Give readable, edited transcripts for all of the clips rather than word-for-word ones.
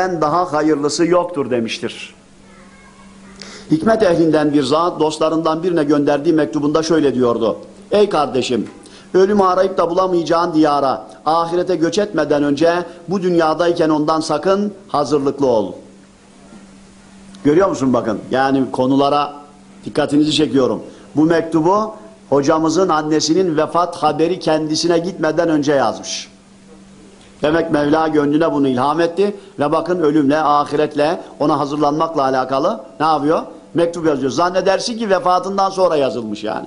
ölümden daha hayırlısı yoktur demiştir. Hikmet ehlinden bir zat dostlarından birine gönderdiği mektubunda şöyle diyordu: Ey kardeşim, ölümü arayıp da bulamayacağın diyara, ahirete göç etmeden önce bu dünyadayken ondan sakın hazırlıklı ol. Görüyor musun bakın? Yani konulara dikkatinizi çekiyorum. Bu mektubu hocamızın annesinin vefat haberi kendisine gitmeden önce yazmış. Demek Mevla gönlüne bunu ilham etti ve bakın ölümle, ahiretle, ona hazırlanmakla alakalı ne yapıyor? Mektup yazıyor. Zannedersin ki vefatından sonra yazılmış yani.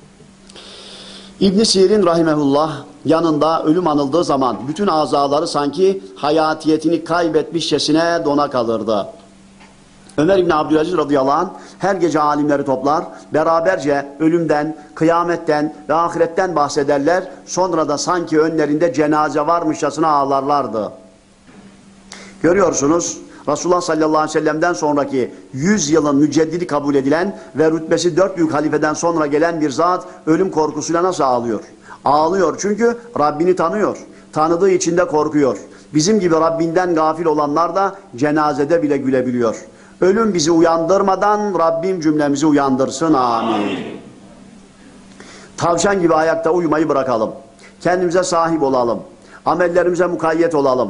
İbn Sirin rahimehullah yanında ölüm anıldığı zaman bütün azaları sanki hayatiyetini kaybetmişçesine dona kalırdı. Ömer İbni Abdülaziz radıyallahu anh her gece alimleri toplar, beraberce ölümden, kıyametten ve ahiretten bahsederler. Sonra da sanki önlerinde cenaze varmışçasına ağlarlardı. Görüyorsunuz, Resulullah sallallahu aleyhi ve sellem'den sonraki 100 yılın müceddidi kabul edilen ve rütbesi 4 büyük halifeden sonra gelen bir zat ölüm korkusuyla nasıl ağlıyor? Ağlıyor çünkü Rabbini tanıyor. Tanıdığı için de korkuyor. Bizim gibi Rabbinden gafil olanlar da cenazede bile gülebiliyor. Ölüm bizi uyandırmadan Rabbim cümlemizi uyandırsın. Amin. Tavşan gibi ayakta uyumayı bırakalım. Kendimize sahip olalım. Amellerimize mukayyet olalım.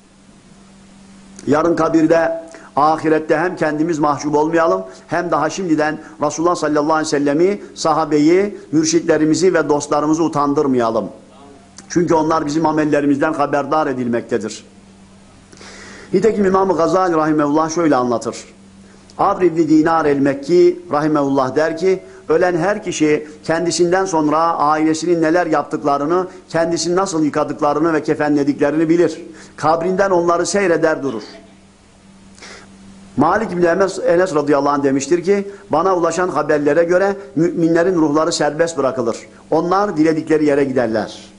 Yarın kabirde, ahirette hem kendimiz mahcup olmayalım, hem daha şimdiden Resulullah sallallahu aleyhi ve sellemi, sahabeyi, mürşitlerimizi ve dostlarımızı utandırmayalım. Çünkü onlar bizim amellerimizden haberdar edilmektedir. Nitekim İmam-ı Gazali rahimehullah şöyle anlatır. Amr ibn Dinar el-Mekki rahimehullah der ki, ölen her kişi kendisinden sonra ailesinin neler yaptıklarını, kendisini nasıl yıkadıklarını ve kefenlediklerini bilir. Kabrinden onları seyreder durur. Malik ibn Enes radıyallahu anh demiştir ki, bana ulaşan haberlere göre müminlerin ruhları serbest bırakılır. Onlar diledikleri yere giderler.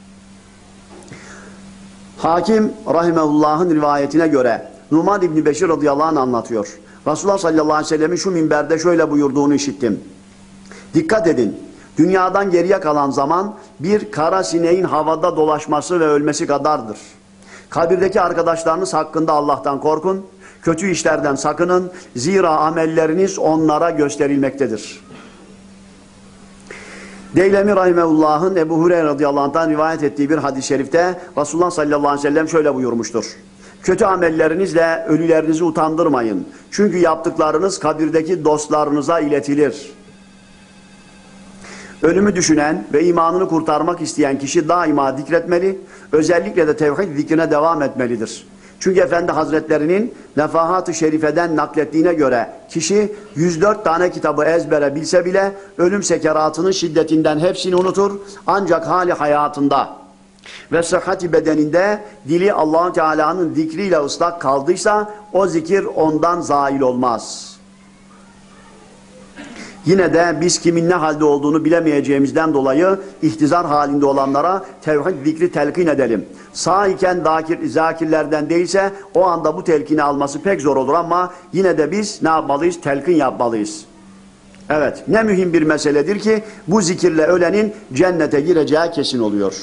Hakim rahimehullah'ın rivayetine göre Numan İbni Beşir radıyallahu anh anlatıyor. Resulullah sallallahu aleyhi ve sellemin şu minberde şöyle buyurduğunu işittim. Dikkat edin, dünyadan geriye kalan zaman bir kara sineğin havada dolaşması ve ölmesi kadardır. Kabirdeki arkadaşlarınız hakkında Allah'tan korkun, kötü işlerden sakının, zira amelleriniz onlara gösterilmektedir. Deylemi rahimehullah'ın Ebu Hureyre radıyallahu anh'tan rivayet ettiği bir hadis-i şerifte Resulullah sallallahu aleyhi ve sellem şöyle buyurmuştur. Kötü amellerinizle ölülerinizi utandırmayın. Çünkü yaptıklarınız kabirdeki dostlarınıza iletilir. Ölümü düşünen ve imanını kurtarmak isteyen kişi daima zikretmeli, özellikle de tevhid zikrine devam etmelidir. Çünkü Efendi Hazretlerinin Nefahat-ı Şerife'den naklettiğine göre kişi 104 tane kitabı ezbere bilse bile ölüm sekeratının şiddetinden hepsini unutur. Ancak hali hayatında ve sıhhati bedeninde dili Allah-u Teala'nın zikriyle ıslak kaldıysa o zikir ondan zail olmaz. Yine de biz kimin ne halde olduğunu bilemeyeceğimizden dolayı ihtizar halinde olanlara tevhid zikri telkin edelim. Sağ iken zakirlerden değilse o anda bu telkini alması pek zor olur ama yine de biz ne yapmalıyız? Telkin yapmalıyız. Evet, ne mühim bir meseledir ki bu zikirle ölenin cennete gireceği kesin oluyor.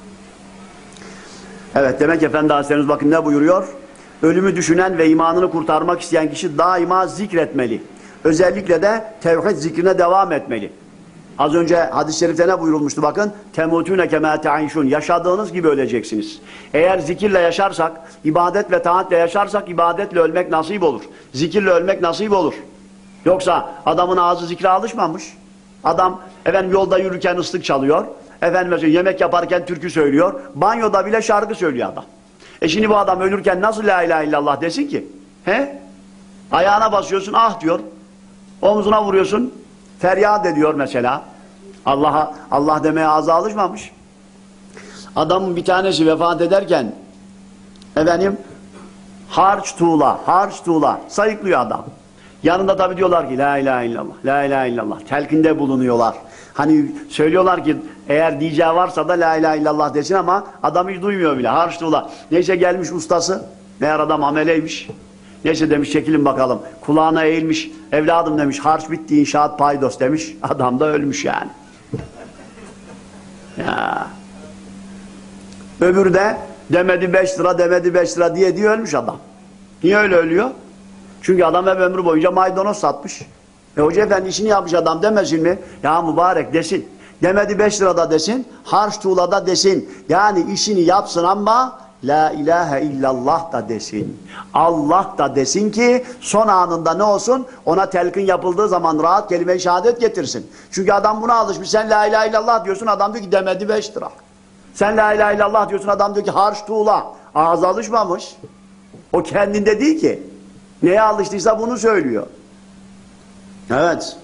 Evet, demek Efendi Hazretlerimiz bakın ne buyuruyor? Ölümü düşünen ve imanını kurtarmak isteyen kişi daima zikretmeli. Özellikle de tevhid zikrine devam etmeli. Az önce hadis-i şerifte ne buyurulmuştu bakın? Temutune kema te'ayşun. Yaşadığınız gibi öleceksiniz. Eğer zikirle yaşarsak, ibadet ve taatle yaşarsak ibadetle ölmek nasip olur. Zikirle ölmek nasip olur. Yoksa adamın ağzı zikre alışmamış. Adam efendim yolda yürürken ıslık çalıyor. Efendim mesela yemek yaparken türkü söylüyor. Banyoda bile şarkı söylüyor adam. Şimdi bu adam ölürken nasıl la ilahe illallah desin ki? He? Ayağına basıyorsun ah diyor. Omzuna vuruyorsun, feryat ediyor mesela. Allah demeye ağzı alışmamış. Adamın bir tanesi vefat ederken efendim harç tuğla sayıklıyor adam. Yanında tabi diyorlar ki la ilahe illallah, la ilahe illallah. Telkinde bulunuyorlar. Hani söylüyorlar ki eğer diyeceği varsa da la ilahe illallah desin ama adam hiç duymuyor bile. Harç tuğla. Neyse gelmiş ustası. Meğer adam ameleymiş. Neyse demiş çekilin bakalım. Kulağına eğilmiş. Evladım demiş harç bitti inşaat paydos demiş. Adam da ölmüş yani. Ya. Öbürü de demedi 5 lira demedi 5 lira diye ölmüş adam. Niye öyle ölüyor? Çünkü adam hep ömrü boyunca maydanoz satmış. Hoca efendi işini yapmış adam demesin mi? Ya mübarek desin. Demedi 5 lirada desin, harç tuğlada desin. Yani işini yapsın ama la ilahe illallah da desin. Allah da desin ki son anında ne olsun? Ona telkin yapıldığı zaman rahat kelime-i şehadet getirsin. Çünkü adam buna alışmış. Sen la ilahe illallah diyorsun, adam diyor ki demedi 5 lira. Sen la ilahe illallah diyorsun, adam diyor ki harç tuğla. Ağza alışmamış. O kendinde değil ki. Neye alıştıysa bunu söylüyor. Evet.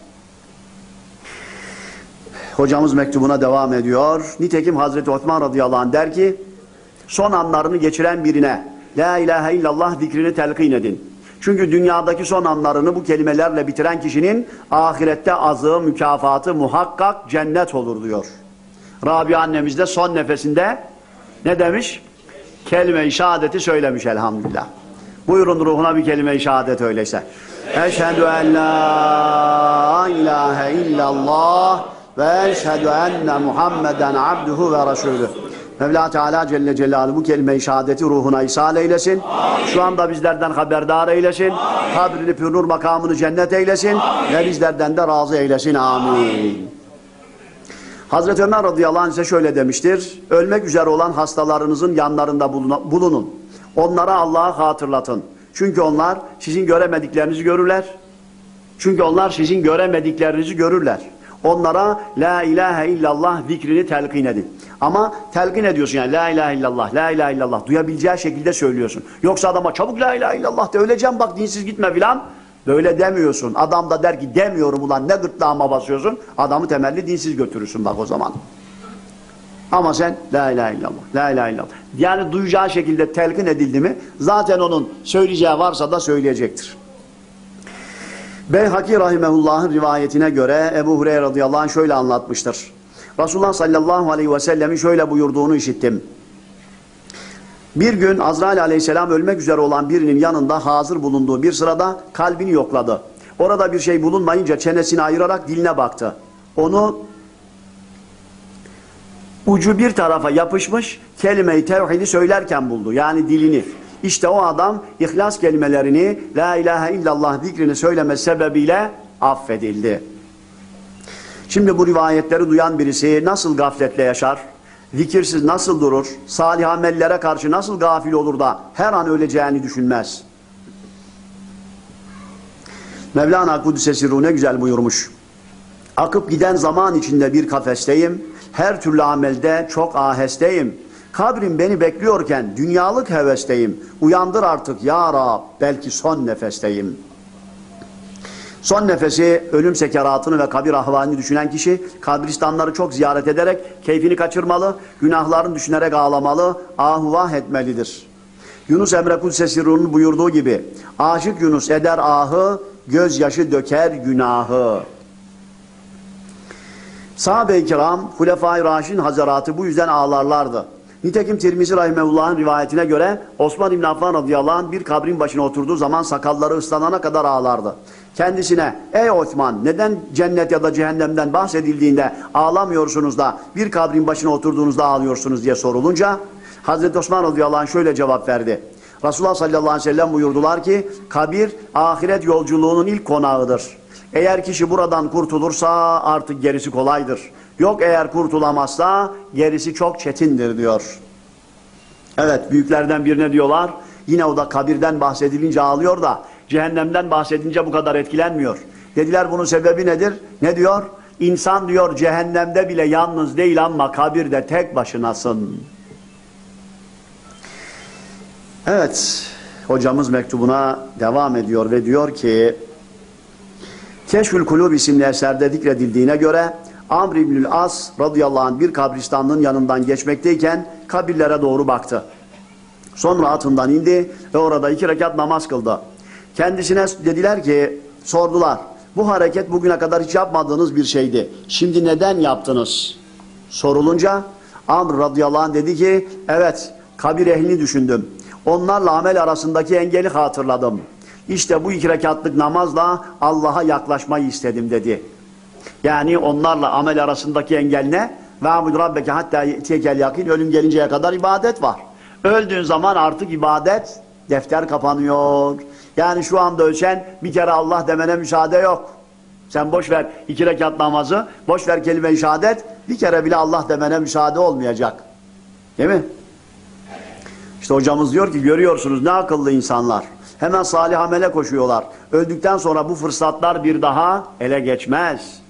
Hocamız mektubuna devam ediyor. Nitekim Hazreti Osman radıyallahu anh der ki, son anlarını geçiren birine la ilahe illallah zikrini telkin edin. Çünkü dünyadaki son anlarını bu kelimelerle bitiren kişinin ahirette azığı, mükafatı muhakkak cennet olur diyor. Rabia annemiz de son nefesinde ne demiş? Kelime-i şehadeti söylemiş elhamdülillah. Buyurun ruhuna bir kelime-i şehadet öyleyse. Eşhedü en la ilahe illallah ve eşhedü enne Muhammeden abduhu ve resulüh. Mevla Teala Celle Celaluhu bu kelime-i şehadeti ruhuna ishal eylesin. Şu anda bizlerden haberdar eylesin. Kabrini pürnur makamını cennet eylesin. Ve bizlerden de razı eylesin. Amin. Hazreti Ömer radıyallahu anh ise şöyle demiştir. Ölmek üzere olan hastalarınızın yanlarında bulunun. Onlara Allah'ı hatırlatın. Çünkü onlar sizin göremediklerinizi görürler. Çünkü onlar sizin göremediklerinizi görürler. Onlara la ilahe illallah zikrini telkin edin. Ama telkin ediyorsun yani la ilahe illallah, la ilahe illallah duyabileceği şekilde söylüyorsun. Yoksa adama çabuk la ilahe illallah de öleceğim bak dinsiz gitme filan. Böyle demiyorsun. Adam da der ki demiyorum ulan ne gırtlağıma basıyorsun. Adamı temelli dinsiz götürürsün bak o zaman. Ama sen la ilahe illallah, la ilahe illallah. Yani duyacağı şekilde telkin edildi mi zaten onun söyleyeceği varsa da söyleyecektir. Beyhaki rahimehullah'ın rivayetine göre Ebu Hureyre radıyallahu anh şöyle anlatmıştır. Resulullah sallallahu aleyhi ve sellemin şöyle buyurduğunu işittim. Bir gün Azrail aleyhisselam ölmek üzere olan birinin yanında hazır bulunduğu bir sırada kalbini yokladı. Orada bir şey bulunmayınca çenesini ayırarak diline baktı. Onu ucu bir tarafa yapışmış kelime-i tevhidi söylerken buldu. Yani dilini. İşte o adam ihlas kelimelerini la ilahe illallah zikrini söylemesi sebebiyle affedildi. Şimdi bu rivayetleri duyan birisi nasıl gafletle yaşar? Zikirsiz nasıl durur? Salih amellere karşı nasıl gafil olur da her an öleceğini düşünmez? Mevlana Kudüs'e ne güzel buyurmuş. Akıp giden zaman içinde bir kafesteyim. Her türlü amelde çok ahesteyim. Kabrim beni bekliyorken dünyalık hevesteyim. Uyandır artık ya Rab, belki son nefesteyim. Son nefesi ölüm sekeratını ve kabir ahvalini düşünen kişi kabristanları çok ziyaret ederek keyfini kaçırmalı, günahlarını düşünerek ağlamalı, ahuvah etmelidir. Yunus Emre Kudsesirru'nun buyurduğu gibi aşık Yunus eder ahı, gözyaşı döker günahı. Sahabe-i kiram, Hulefai Raşidin Hazaratı bu yüzden ağlarlardı. Nitekim Tirmizi Rahimehullah'ın rivayetine göre Osman İbn Affan radıyallahu anh bir kabrin başına oturduğu zaman sakalları ıslanana kadar ağlardı. Kendisine ey Osman neden cennet ya da cehennemden bahsedildiğinde ağlamıyorsunuz da bir kabrin başına oturduğunuzda ağlıyorsunuz diye sorulunca Hazreti Osman radıyallahu anh şöyle cevap verdi. Resulullah sallallahu aleyhi ve sellem buyurdular ki kabir ahiret yolculuğunun ilk konağıdır. Eğer kişi buradan kurtulursa artık gerisi kolaydır. Yok eğer kurtulamazsa gerisi çok çetindir diyor. Evet büyüklerden birine diyorlar. Yine o da kabirden bahsedilince ağlıyor da cehennemden bahsedince bu kadar etkilenmiyor. Dediler bunun sebebi nedir? Ne diyor? İnsan diyor cehennemde bile yalnız değil ama kabirde tek başınasın. Evet hocamız mektubuna devam ediyor ve diyor ki Keşfül Kulub isimli eserde zikredildiğine göre Amr İbnül As radıyallahu anh bir kabristanlığın yanından geçmekteyken kabirlere doğru baktı. Sonra atından indi ve orada 2 rekat namaz kıldı. Kendisine dediler ki, sordular, bu hareket bugüne kadar hiç yapmadığınız bir şeydi. Şimdi neden yaptınız? Sorulunca Amr radıyallahu anh dedi ki, evet kabir ehlini düşündüm. Onlarla amel arasındaki engeli hatırladım. İşte bu 2 rekatlık namazla Allah'a yaklaşmayı istedim dedi. Yani onlarla amel arasındaki engel ne? وَعْبُدْ رَبَّكَ hatta ye'tiyekel yakin. Ölüm gelinceye kadar ibadet var. Öldüğün zaman artık ibadet Defter kapanıyor. Yani şu anda ölçen bir kere Allah demene müsaade yok. Sen boş ver 2 rekat namazı, boş ver kelime-i şehadet, bir kere bile Allah demene müsaade olmayacak. Değil mi? İşte hocamız diyor ki görüyorsunuz ne akıllı insanlar. Hemen salih amele koşuyorlar. Öldükten sonra bu fırsatlar bir daha ele geçmez.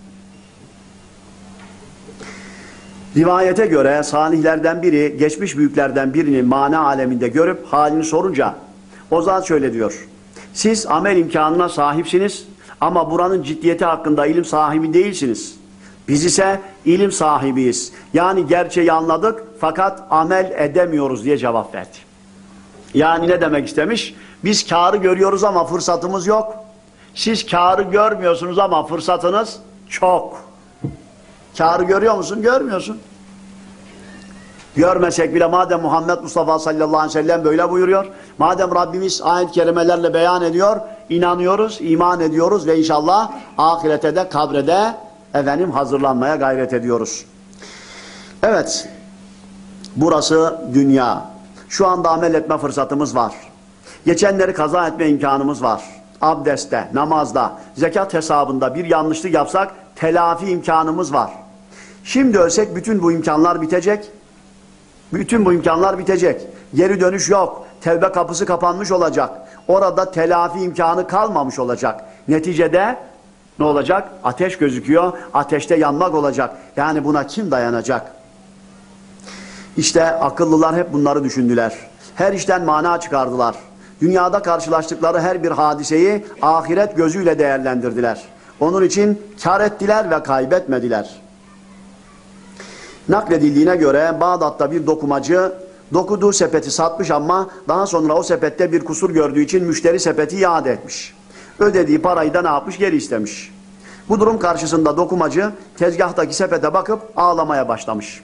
Rivayete göre salihlerden biri geçmiş büyüklerden birini mana aleminde görüp halini sorunca o zat şöyle diyor. Siz amel imkanına sahipsiniz ama buranın ciddiyeti hakkında ilim sahibi değilsiniz. Biz ise ilim sahibiyiz. Yani gerçeği anladık fakat amel edemiyoruz diye cevap verdi. Yani ne demek istemiş? Biz kârı görüyoruz ama fırsatımız yok. Siz kârı görmüyorsunuz ama fırsatınız çok. Kârı görüyor musun? Görmüyorsun. Görmesek bile madem Muhammed Mustafa sallallahu aleyhi ve sellem böyle buyuruyor, madem Rabbimiz ayet-i kerimelerle beyan ediyor, inanıyoruz, iman ediyoruz ve inşallah ahirete de kabrede hazırlanmaya gayret ediyoruz. Evet, burası dünya. Şu anda amel etme fırsatımız var. Geçenleri kaza etme imkanımız var. Abdestte, namazda, zekat hesabında bir yanlışlık yapsak telafi imkanımız var. Şimdi ölsek bütün bu imkanlar bitecek. Bütün bu imkanlar bitecek. Geri dönüş yok. Tevbe kapısı kapanmış olacak. Orada telafi imkanı kalmamış olacak. Neticede ne olacak? Ateş gözüküyor. Ateşte yanmak olacak. Yani buna kim dayanacak? İşte akıllılar hep bunları düşündüler. Her işten mana çıkardılar. Dünyada karşılaştıkları her bir hadiseyi ahiret gözüyle değerlendirdiler. Onun için kar ettiler ve kaybetmediler. Nakledildiğine göre Bağdat'ta bir dokumacı dokuduğu sepeti satmış ama daha sonra o sepette bir kusur gördüğü için müşteri sepeti iade etmiş. Ödediği parayı da ne yapmış? Geri istemiş. Bu durum karşısında dokumacı tezgahtaki sepete bakıp ağlamaya başlamış.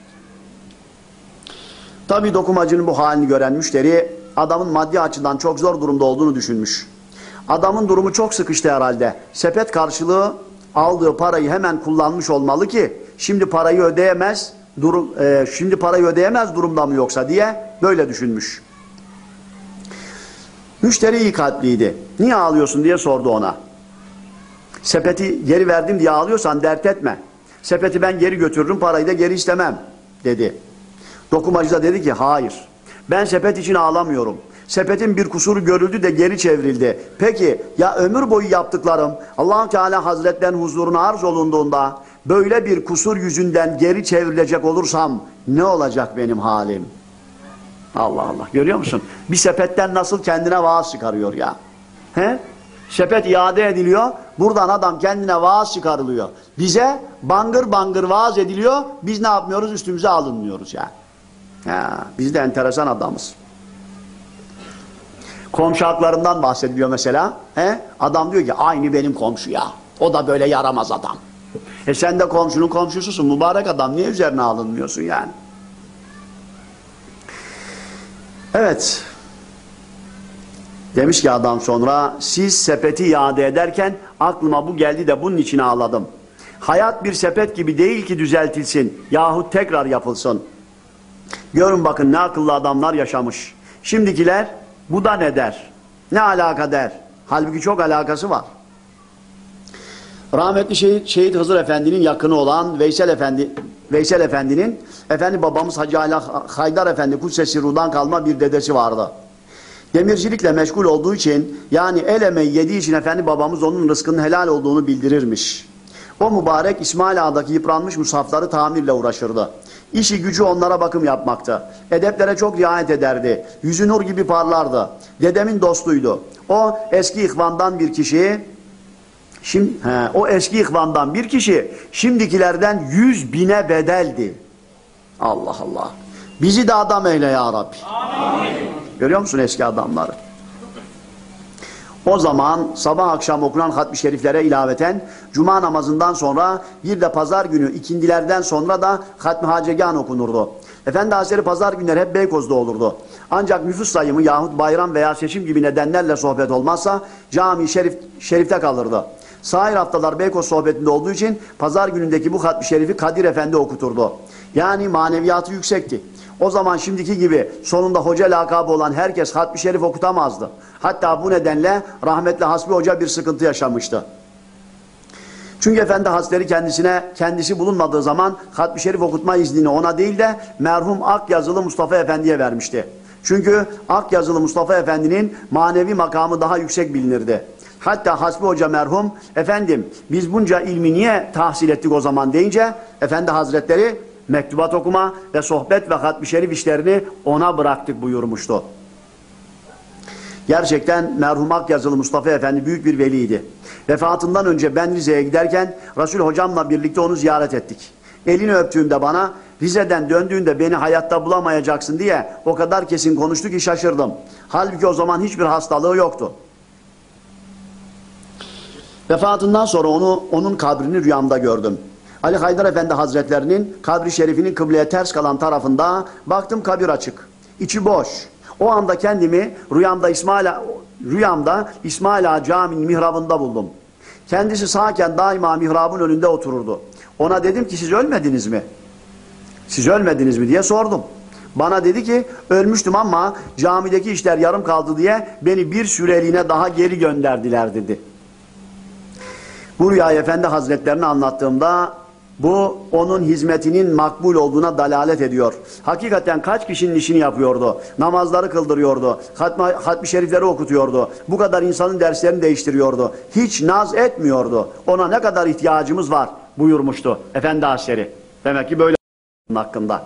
Tabii dokumacının bu halini gören müşteri adamın maddi açıdan çok zor durumda olduğunu düşünmüş. Adamın durumu çok sıkıştı herhalde. Sepet karşılığı aldığı parayı hemen kullanmış olmalı ki şimdi parayı ödeyemez durumda mı yoksa diye böyle düşünmüş. Müşteri iyi kalpliydi. Niye ağlıyorsun diye sordu ona. Sepeti geri verdim diye ağlıyorsan dert etme. Sepeti ben geri götürürüm, parayı da geri istemem dedi. Dokumacı da dedi ki hayır. Ben sepet için ağlamıyorum. Sepetin bir kusuru görüldü de geri çevrildi. Peki ya ömür boyu yaptıklarım Allah-u Teala Hazretlerinin huzuruna arz olunduğunda böyle bir kusur yüzünden geri çevrilecek olursam ne olacak benim halim? Allah Allah. Görüyor musun? Bir sepetten nasıl kendine vaaz çıkarıyor ya. He? Sepet iade ediliyor. Buradan adam kendine vaaz çıkarılıyor. Bize bangır bangır vaaz ediliyor. Biz ne yapmıyoruz? Üstümüze alınmıyoruz ya. Biz de enteresan adamız. Komşu haklarından bahsediliyor mesela. Adam diyor ki aynı benim komşu ya. O da böyle yaramaz adam. Sen de komşunun komşususun. Mübarek adam. Niye üzerine alınmıyorsun yani? Evet. Demiş ki adam sonra siz sepeti iade ederken aklıma bu geldi de bunun için ağladım. Hayat bir sepet gibi değil ki düzeltilsin yahut tekrar yapılsın. Görün bakın ne akıllı adamlar yaşamış. Şimdikiler bu da ne der? Ne alaka der? Halbuki çok alakası var. Rahmetli Şehit Hızır Efendi'nin yakını olan Veysel Efendi'nin Efendi babamız Hacı Haydar Efendi Kudsesi Ruh'dan kalma bir dedesi vardı. Demircilikle meşgul olduğu için yani el emeği yediği için Efendi babamız onun rızkının helal olduğunu bildirirmiş. O mübarek İsmail Ağa'daki yıpranmış mushafları tamirle uğraşırdı. İşi gücü onlara bakım yapmaktı. Edeplere çok riayet ederdi. Yüzü nur gibi parlardı. Dedemin dostuydu. O eski ihvandan bir kişi şimdikilerden 100.000'e bedeldi. Allah Allah. Bizi de adam eyle ya Rabbi. Amin. Görüyor musun eski adamları? O zaman sabah akşam okunan hatmi şeriflere ilaveten cuma namazından sonra bir de pazar günü ikindilerden sonra da hatmi hacegan okunurdu. Efendi Hazretleri pazar günleri hep Beykoz'da olurdu. Ancak nüfus sayımı yahut bayram veya seçim gibi nedenlerle sohbet olmazsa cami-i şerifte kalırdı. Sahir haftalar Beykoz sohbetinde olduğu için pazar günündeki bu hatmi şerifi Kadir Efendi okuturdu. Yani maneviyatı yüksekti. O zaman şimdiki gibi sonunda hoca lakabı olan herkes Hatmi Şerif okutamazdı. Hatta bu nedenle rahmetli Hasbi Hoca bir sıkıntı yaşamıştı. Çünkü Efendi Hazretleri kendisi bulunmadığı zaman Hatmi Şerif okutma iznini ona değil de merhum Akyazılı Mustafa Efendi'ye vermişti. Çünkü Akyazılı Mustafa Efendi'nin manevi makamı daha yüksek bilinirdi. Hatta Hasbi Hoca merhum, efendim biz bunca ilmi niye tahsil ettik o zaman deyince Efendi Hazretleri mektubat okuma ve sohbet ve Hatmi Şerif işlerini ona bıraktık buyurmuştu. Gerçekten merhum Akyazılı Mustafa Efendi büyük bir veliydi. Vefatından önce ben Rize'ye giderken Resul Hocam'la birlikte onu ziyaret ettik. Elini öptüğümde bana Rize'den döndüğünde beni hayatta bulamayacaksın diye o kadar kesin konuştu ki şaşırdım. Halbuki o zaman hiçbir hastalığı yoktu. Vefatından sonra onun kabrini rüyamda gördüm. Ali Haydar Efendi Hazretlerinin kabri şerifinin kıbleye ters kalan tarafında baktım kabir açık. İçi boş. O anda kendimi rüyamda İsmail Ağa Camii'nin mihrabında buldum. Kendisi sağken daima mihrabın önünde otururdu. Ona dedim ki siz ölmediniz mi? Siz ölmediniz mi diye sordum. Bana dedi ki ölmüştüm ama camideki işler yarım kaldı diye beni bir süreliğine daha geri gönderdiler dedi. Bu rüyayı Efendi Hazretlerine anlattığımda bu onun hizmetinin makbul olduğuna dalalet ediyor. Hakikaten kaç kişinin işini yapıyordu. Namazları kıldırıyordu. Hatmi şerifleri okutuyordu. Bu kadar insanın derslerini değiştiriyordu. Hiç naz etmiyordu. Ona ne kadar ihtiyacımız var buyurmuştu Efendi Hazretleri. Demek ki böyle hakkında.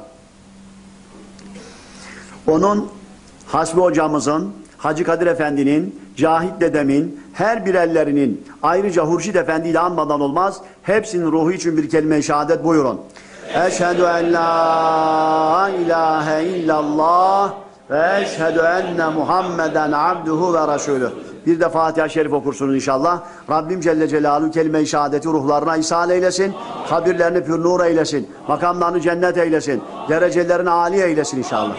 Onun Hasbi hocamızın, Hacı Kadir Efendi'nin, Cahit dedemin, her birerlerinin, ayrıca Hurşit Efendi ile anmadan olmaz. Hepsinin ruhu için bir kelime-i şehadet buyurun. Eşhedü en la ilahe illallah ve eşhedü enne Muhammeden abduhu ve resulüh. Bir de Fatiha-i Şerif okursunuz inşallah. Rabbim Celle Celaluhu kelime-i şehadeti ruhlarına ishal eylesin. Kabirlerini pür nur eylesin. Makamlarını cennet eylesin. Derecelerini âli eylesin inşallah.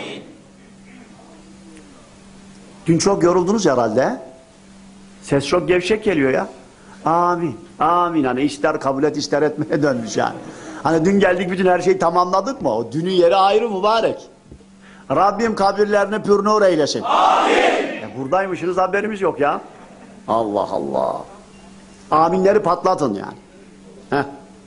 Dün çok yoruldunuz herhalde. Ses çok gevşek geliyor ya. Amin. Amin. Hani ister kabul et ister etmeye dönmüş yani. Hani dün geldik bütün her şeyi tamamladık mı? O dünün yeri ayrı mübarek. Rabbim kabirlerini pür nur eylesin. Amin. Buradaymışsınız haberimiz yok ya. Allah Allah. Aminleri patlatın yani. Heh.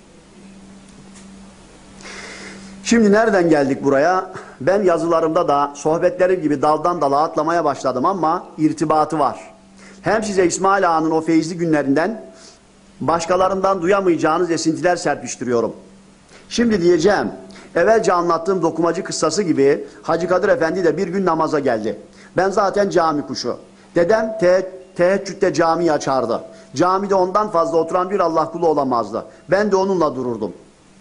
Şimdi nereden geldik buraya? Ben yazılarımda da sohbetlerim gibi daldan dala atlamaya başladım ama irtibatı var. Hem size İsmail Ağa'nın o feyizli günlerinden başkalarından duyamayacağınız esintiler serpiştiriyorum. Şimdi diyeceğim, evvelce anlattığım dokumacı kıssası gibi Hacı Kadir Efendi de bir gün namaza geldi. Ben zaten cami kuşu. Dedem teheccüde camiyi açardı. Camide ondan fazla oturan bir Allah kulu olamazdı. Ben de onunla dururdum.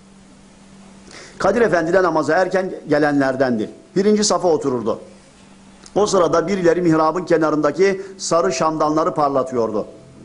Kadir Efendi de namaza erken gelenlerdendi. Birinci safa otururdu. O sırada birileri mihrabın kenarındaki sarı şamdanları parlatıyordu.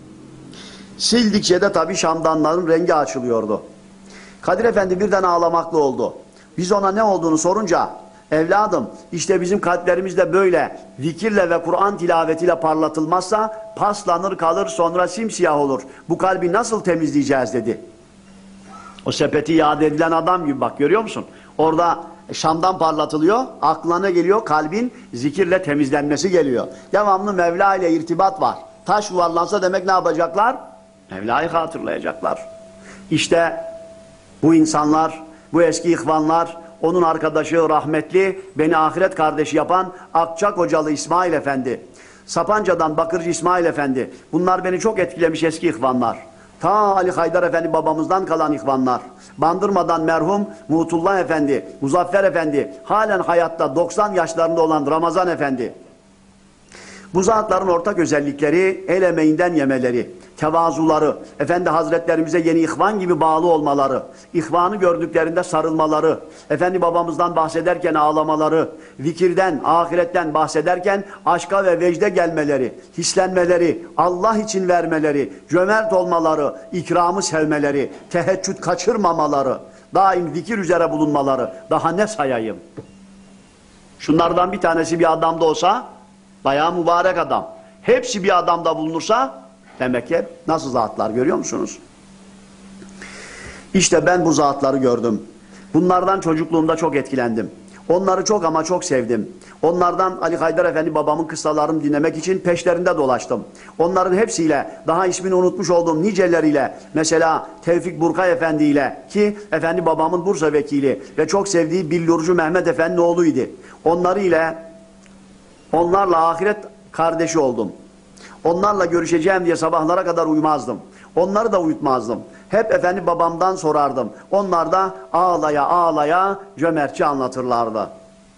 Sildikçe de tabii şamdanların rengi açılıyordu. Kadir Efendi birden ağlamaklı oldu. Biz ona ne olduğunu sorunca, evladım işte bizim kalplerimiz de böyle zikirle ve Kur'an tilavetiyle parlatılmazsa paslanır kalır sonra simsiyah olur. Bu kalbi nasıl temizleyeceğiz dedi. O sepeti iade edilen adam gibi bak görüyor musun? Orada şamdan parlatılıyor, aklına geliyor, kalbin zikirle temizlenmesi geliyor. Devamlı Mevla ile irtibat var. Taş yuvarlansa demek ne yapacaklar? Mevla'yı hatırlayacaklar. İşte bu insanlar, bu eski ihvanlar, onun arkadaşı rahmetli, beni ahiret kardeşi yapan Akçakocalı İsmail Efendi, Sapanca'dan Bakırcı İsmail Efendi, bunlar beni çok etkilemiş eski ihvanlar. Ta Ali Haydar Efendi babamızdan kalan ihvanlar. Bandırmadan merhum Muhutullah Efendi, Muzaffer Efendi, halen hayatta 90 yaşlarında olan Ramazan Efendi. Bu zatların ortak özellikleri el emeğinden yemeleri, tevazuları, Efendi Hazretlerimize yeni ihvan gibi bağlı olmaları, ihvanı gördüklerinde sarılmaları, Efendi babamızdan bahsederken ağlamaları, zikirden, ahiretten bahsederken aşka ve vecde gelmeleri, hislenmeleri, Allah için vermeleri, cömert olmaları, ikramı sevmeleri, teheccüd kaçırmamaları, daim zikir üzere bulunmaları, daha ne sayayım? Şunlardan bir tanesi bir adamda olsa, bayağı mübarek adam. Hepsi bir adamda bulunursa, demek ki nasıl zatlar görüyor musunuz? İşte ben bu zatları gördüm. Bunlardan çocukluğumda çok etkilendim. Onları çok ama çok sevdim. Onlardan Ali Haydar Efendi babamın kıssalarını dinlemek için peşlerinde dolaştım. Onların hepsiyle, daha ismini unutmuş olduğum niceleriyle, mesela Tevfik Burkay Efendi ile, ki Efendi babamın Bursa vekili ve çok sevdiği Billurcu Mehmet Efendi'nin oğluydu. Onlarla ahiret kardeşi oldum. Onlarla görüşeceğim diye sabahlara kadar uyumazdım. Onları da uyutmazdım. Hep Efendi babamdan sorardım. Onlar da ağlaya ağlaya cömertçe anlatırlardı.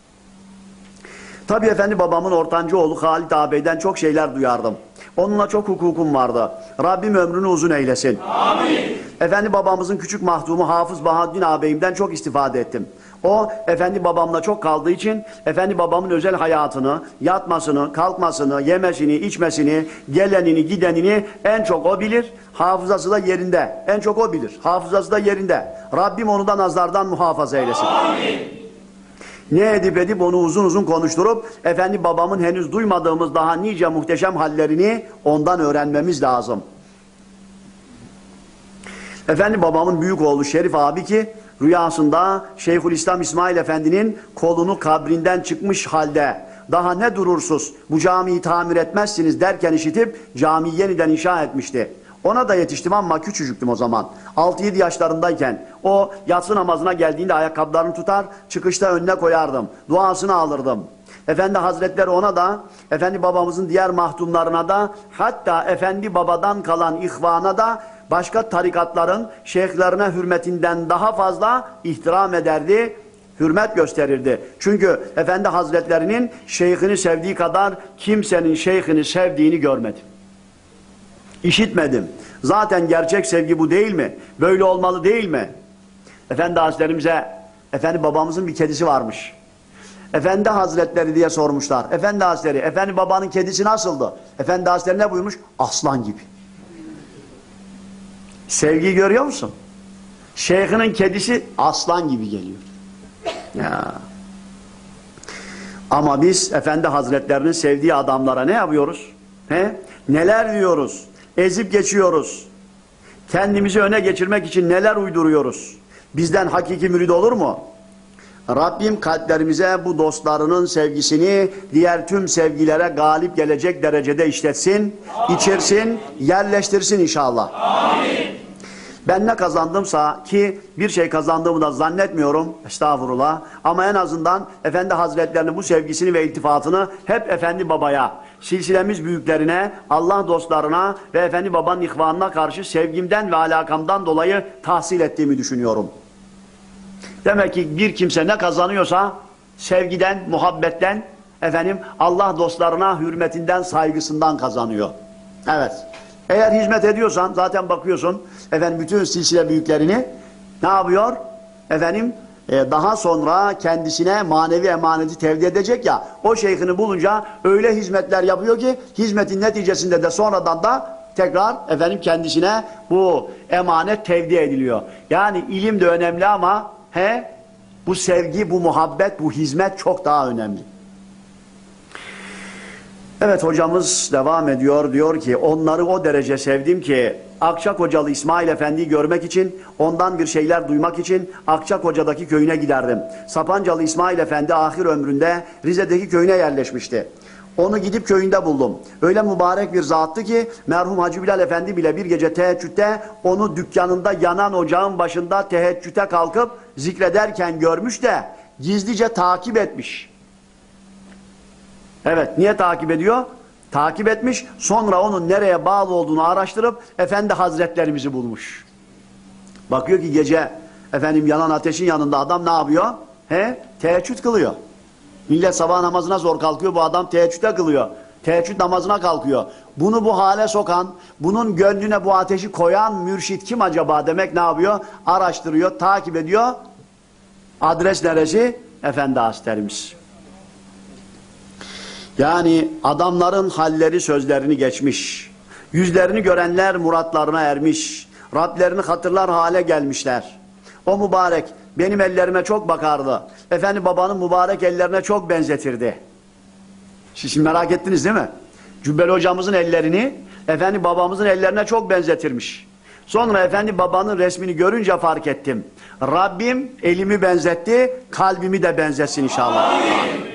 Tabii Efendi babamın ortancı oğlu Halit ağabeyden çok şeyler duyardım. Onunla çok hukukum vardı. Rabbim ömrünü uzun eylesin. Amin. Efendi babamızın küçük mahdumu Hafız Bahaddin ağabeyimden çok istifade ettim. O Efendi babamla çok kaldığı için Efendi babamın özel hayatını, yatmasını, kalkmasını, yemesini, içmesini, gelenini, gidenini en çok o bilir. Hafızası da yerinde. En çok o bilir. Hafızası da yerinde. Rabbim onu da nazardan muhafaza eylesin. Amin. Ne edip onu uzun uzun konuşturup Efendi babamın henüz duymadığımız daha nice muhteşem hallerini ondan öğrenmemiz lazım. Efendi babamın büyük oğlu Şerif abi ki rüyasında Şeyhülislam İsmail Efendi'nin kolunu kabrinden çıkmış halde daha ne durursuz bu camiyi tamir etmezsiniz derken işitip camiyi yeniden inşa etmişti. Ona da yetiştim ama küçücüktüm o zaman. 6-7 yaşlarındayken o yatsı namazına geldiğinde ayakkabılarını tutar, çıkışta önüne koyardım. Duasını alırdım. Efendi Hazretleri ona da, Efendi babamızın diğer mahdumlarına da, hatta Efendi babadan kalan ihvana da başka tarikatların şeyhlerine hürmetinden daha fazla ihtiram ederdi, hürmet gösterirdi. Çünkü Efendi Hazretlerinin şeyhini sevdiği kadar kimsenin şeyhini sevdiğini görmedim. İşitmedim. Zaten gerçek sevgi bu değil mi? Böyle olmalı değil mi? Efendi Hazretlerimize, Efendi babamızın bir kedisi varmış. Efendi Hazretleri diye sormuşlar. Efendi Hazretleri, Efendi babanın kedisi nasıldı? Efendi Hazretleri ne buyurmuş? Aslan gibi. Sevgiyi görüyor musun? Şeyhinin kedisi aslan gibi geliyor. Ya. Ama biz Efendi Hazretlerinin sevdiği adamlara ne yapıyoruz? He? Neler diyoruz? Ezip geçiyoruz. Kendimizi öne geçirmek için neler uyduruyoruz? Bizden hakiki mürid olur mu? Rabbim kalplerimize bu dostlarının sevgisini diğer tüm sevgilere galip gelecek derecede işletsin, içirsin, yerleştirsin inşallah. Amin. Ben ne kazandımsa, ki bir şey kazandığımı da zannetmiyorum, estağfurullah, ama en azından Efendi Hazretlerinin bu sevgisini ve iltifatını hep Efendi Baba'ya, silsilemiz büyüklerine, Allah dostlarına ve Efendi Baba'nın ihvanına karşı sevgimden ve alakamdan dolayı tahsil ettiğimi düşünüyorum. Demek ki bir kimse ne kazanıyorsa sevgiden, muhabbetten, Allah dostlarına hürmetinden, saygısından kazanıyor. Evet. Eğer hizmet ediyorsan zaten bakıyorsun bütün silsile büyüklerini ne yapıyor? Daha sonra kendisine manevi emaneti tevdi edecek ya, o şeyhini bulunca öyle hizmetler yapıyor ki hizmetin neticesinde de sonradan da tekrar kendisine bu emanet tevdi ediliyor. Yani ilim de önemli ama bu sevgi, bu muhabbet, bu hizmet çok daha önemli. Evet, hocamız devam ediyor, diyor ki onları o derece sevdim ki Akçakocalı İsmail Efendi'yi görmek için, ondan bir şeyler duymak için Akçakoca'daki köyüne giderdim. Sapancalı İsmail Efendi ahir ömründe Rize'deki köyüne yerleşmişti. Onu gidip köyünde buldum. Öyle mübarek bir zattı ki merhum Hacı Bilal Efendi bile bir gece teheccüde onu dükkanında yanan ocağın başında teheccüde kalkıp zikrederken görmüş de gizlice takip etmiş. Evet, niye takip ediyor? Takip etmiş, sonra onun nereye bağlı olduğunu araştırıp Efendi Hazretlerimizi bulmuş. Bakıyor ki gece yanan ateşin yanında adam ne yapıyor? Teheccüd kılıyor. Millet sabah namazına zor kalkıyor, bu adam teheccüde kılıyor. Teheccüd namazına kalkıyor. Bunu bu hale sokan, bunun gönlüne bu ateşi koyan mürşit kim acaba demek ne yapıyor? Araştırıyor, takip ediyor. Adres neresi? Efendi Hazretlerimiz. Yani adamların halleri sözlerini geçmiş. Yüzlerini görenler muratlarına ermiş. Rablerini hatırlar hale gelmişler. O mübarek benim ellerime çok bakardı. Efendi babanın mübarek ellerine çok benzetirdi. Siz şimdi merak ettiniz değil mi? Cübbeli hocamızın ellerini Efendi babamızın ellerine çok benzetirmiş. Sonra efendi babanın resmini görünce fark ettim. Rabbim elimi benzetti, kalbimi de benzetsin inşallah. Amin.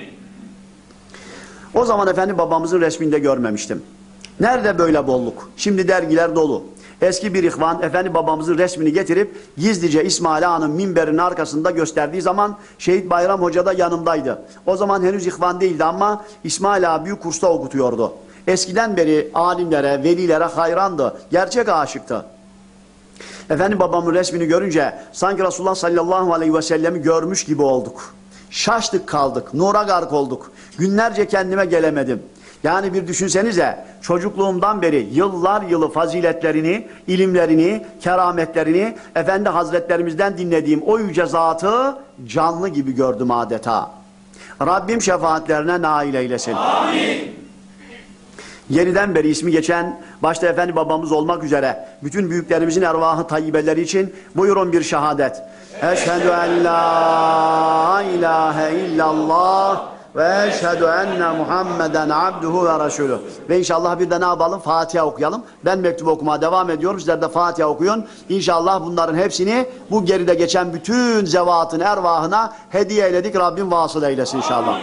O zaman efendi babamızın resmini de görmemiştim. Nerede böyle bolluk? Şimdi dergiler dolu. Eski bir ihvan efendi babamızın resmini getirip gizlice İsmail Ağa'nın minberinin arkasında gösterdiği zaman Şehit Bayram Hoca da yanımdaydı. O zaman henüz ihvan değildi ama İsmail Ağa büyük kursta okutuyordu. Eskiden beri alimlere, velilere hayrandı. Gerçek aşıktı. Efendi babamın resmini görünce sanki Resulullah sallallahu aleyhi ve sellemi görmüş gibi olduk. Şaştık kaldık, nura gark olduk. Günlerce kendime gelemedim. Yani bir düşünsenize, çocukluğumdan beri yıllar yılı faziletlerini, ilimlerini, kerametlerini Efendi Hazretlerimizden dinlediğim o yüce zatı canlı gibi gördüm adeta. Rabbim şefaatlerine nail eylesin. Amin. Yeniden beri ismi geçen, başta Efendi babamız olmak üzere bütün büyüklerimizin ervahı tayyibeleri için buyurun bir şehadet. Eşhedü en la ilahe illallah ve eşhedü enne Muhammeden abduhu ve resulü. Ve inşallah bir de ne yapalım? Fatiha okuyalım. Ben mektup okumaya devam ediyorum. Sizler de Fatiha okuyun. İnşallah bunların hepsini bu geride geçen bütün zevatın ervahına hediye eyledik. Rabbim vasıl eylesin inşallah.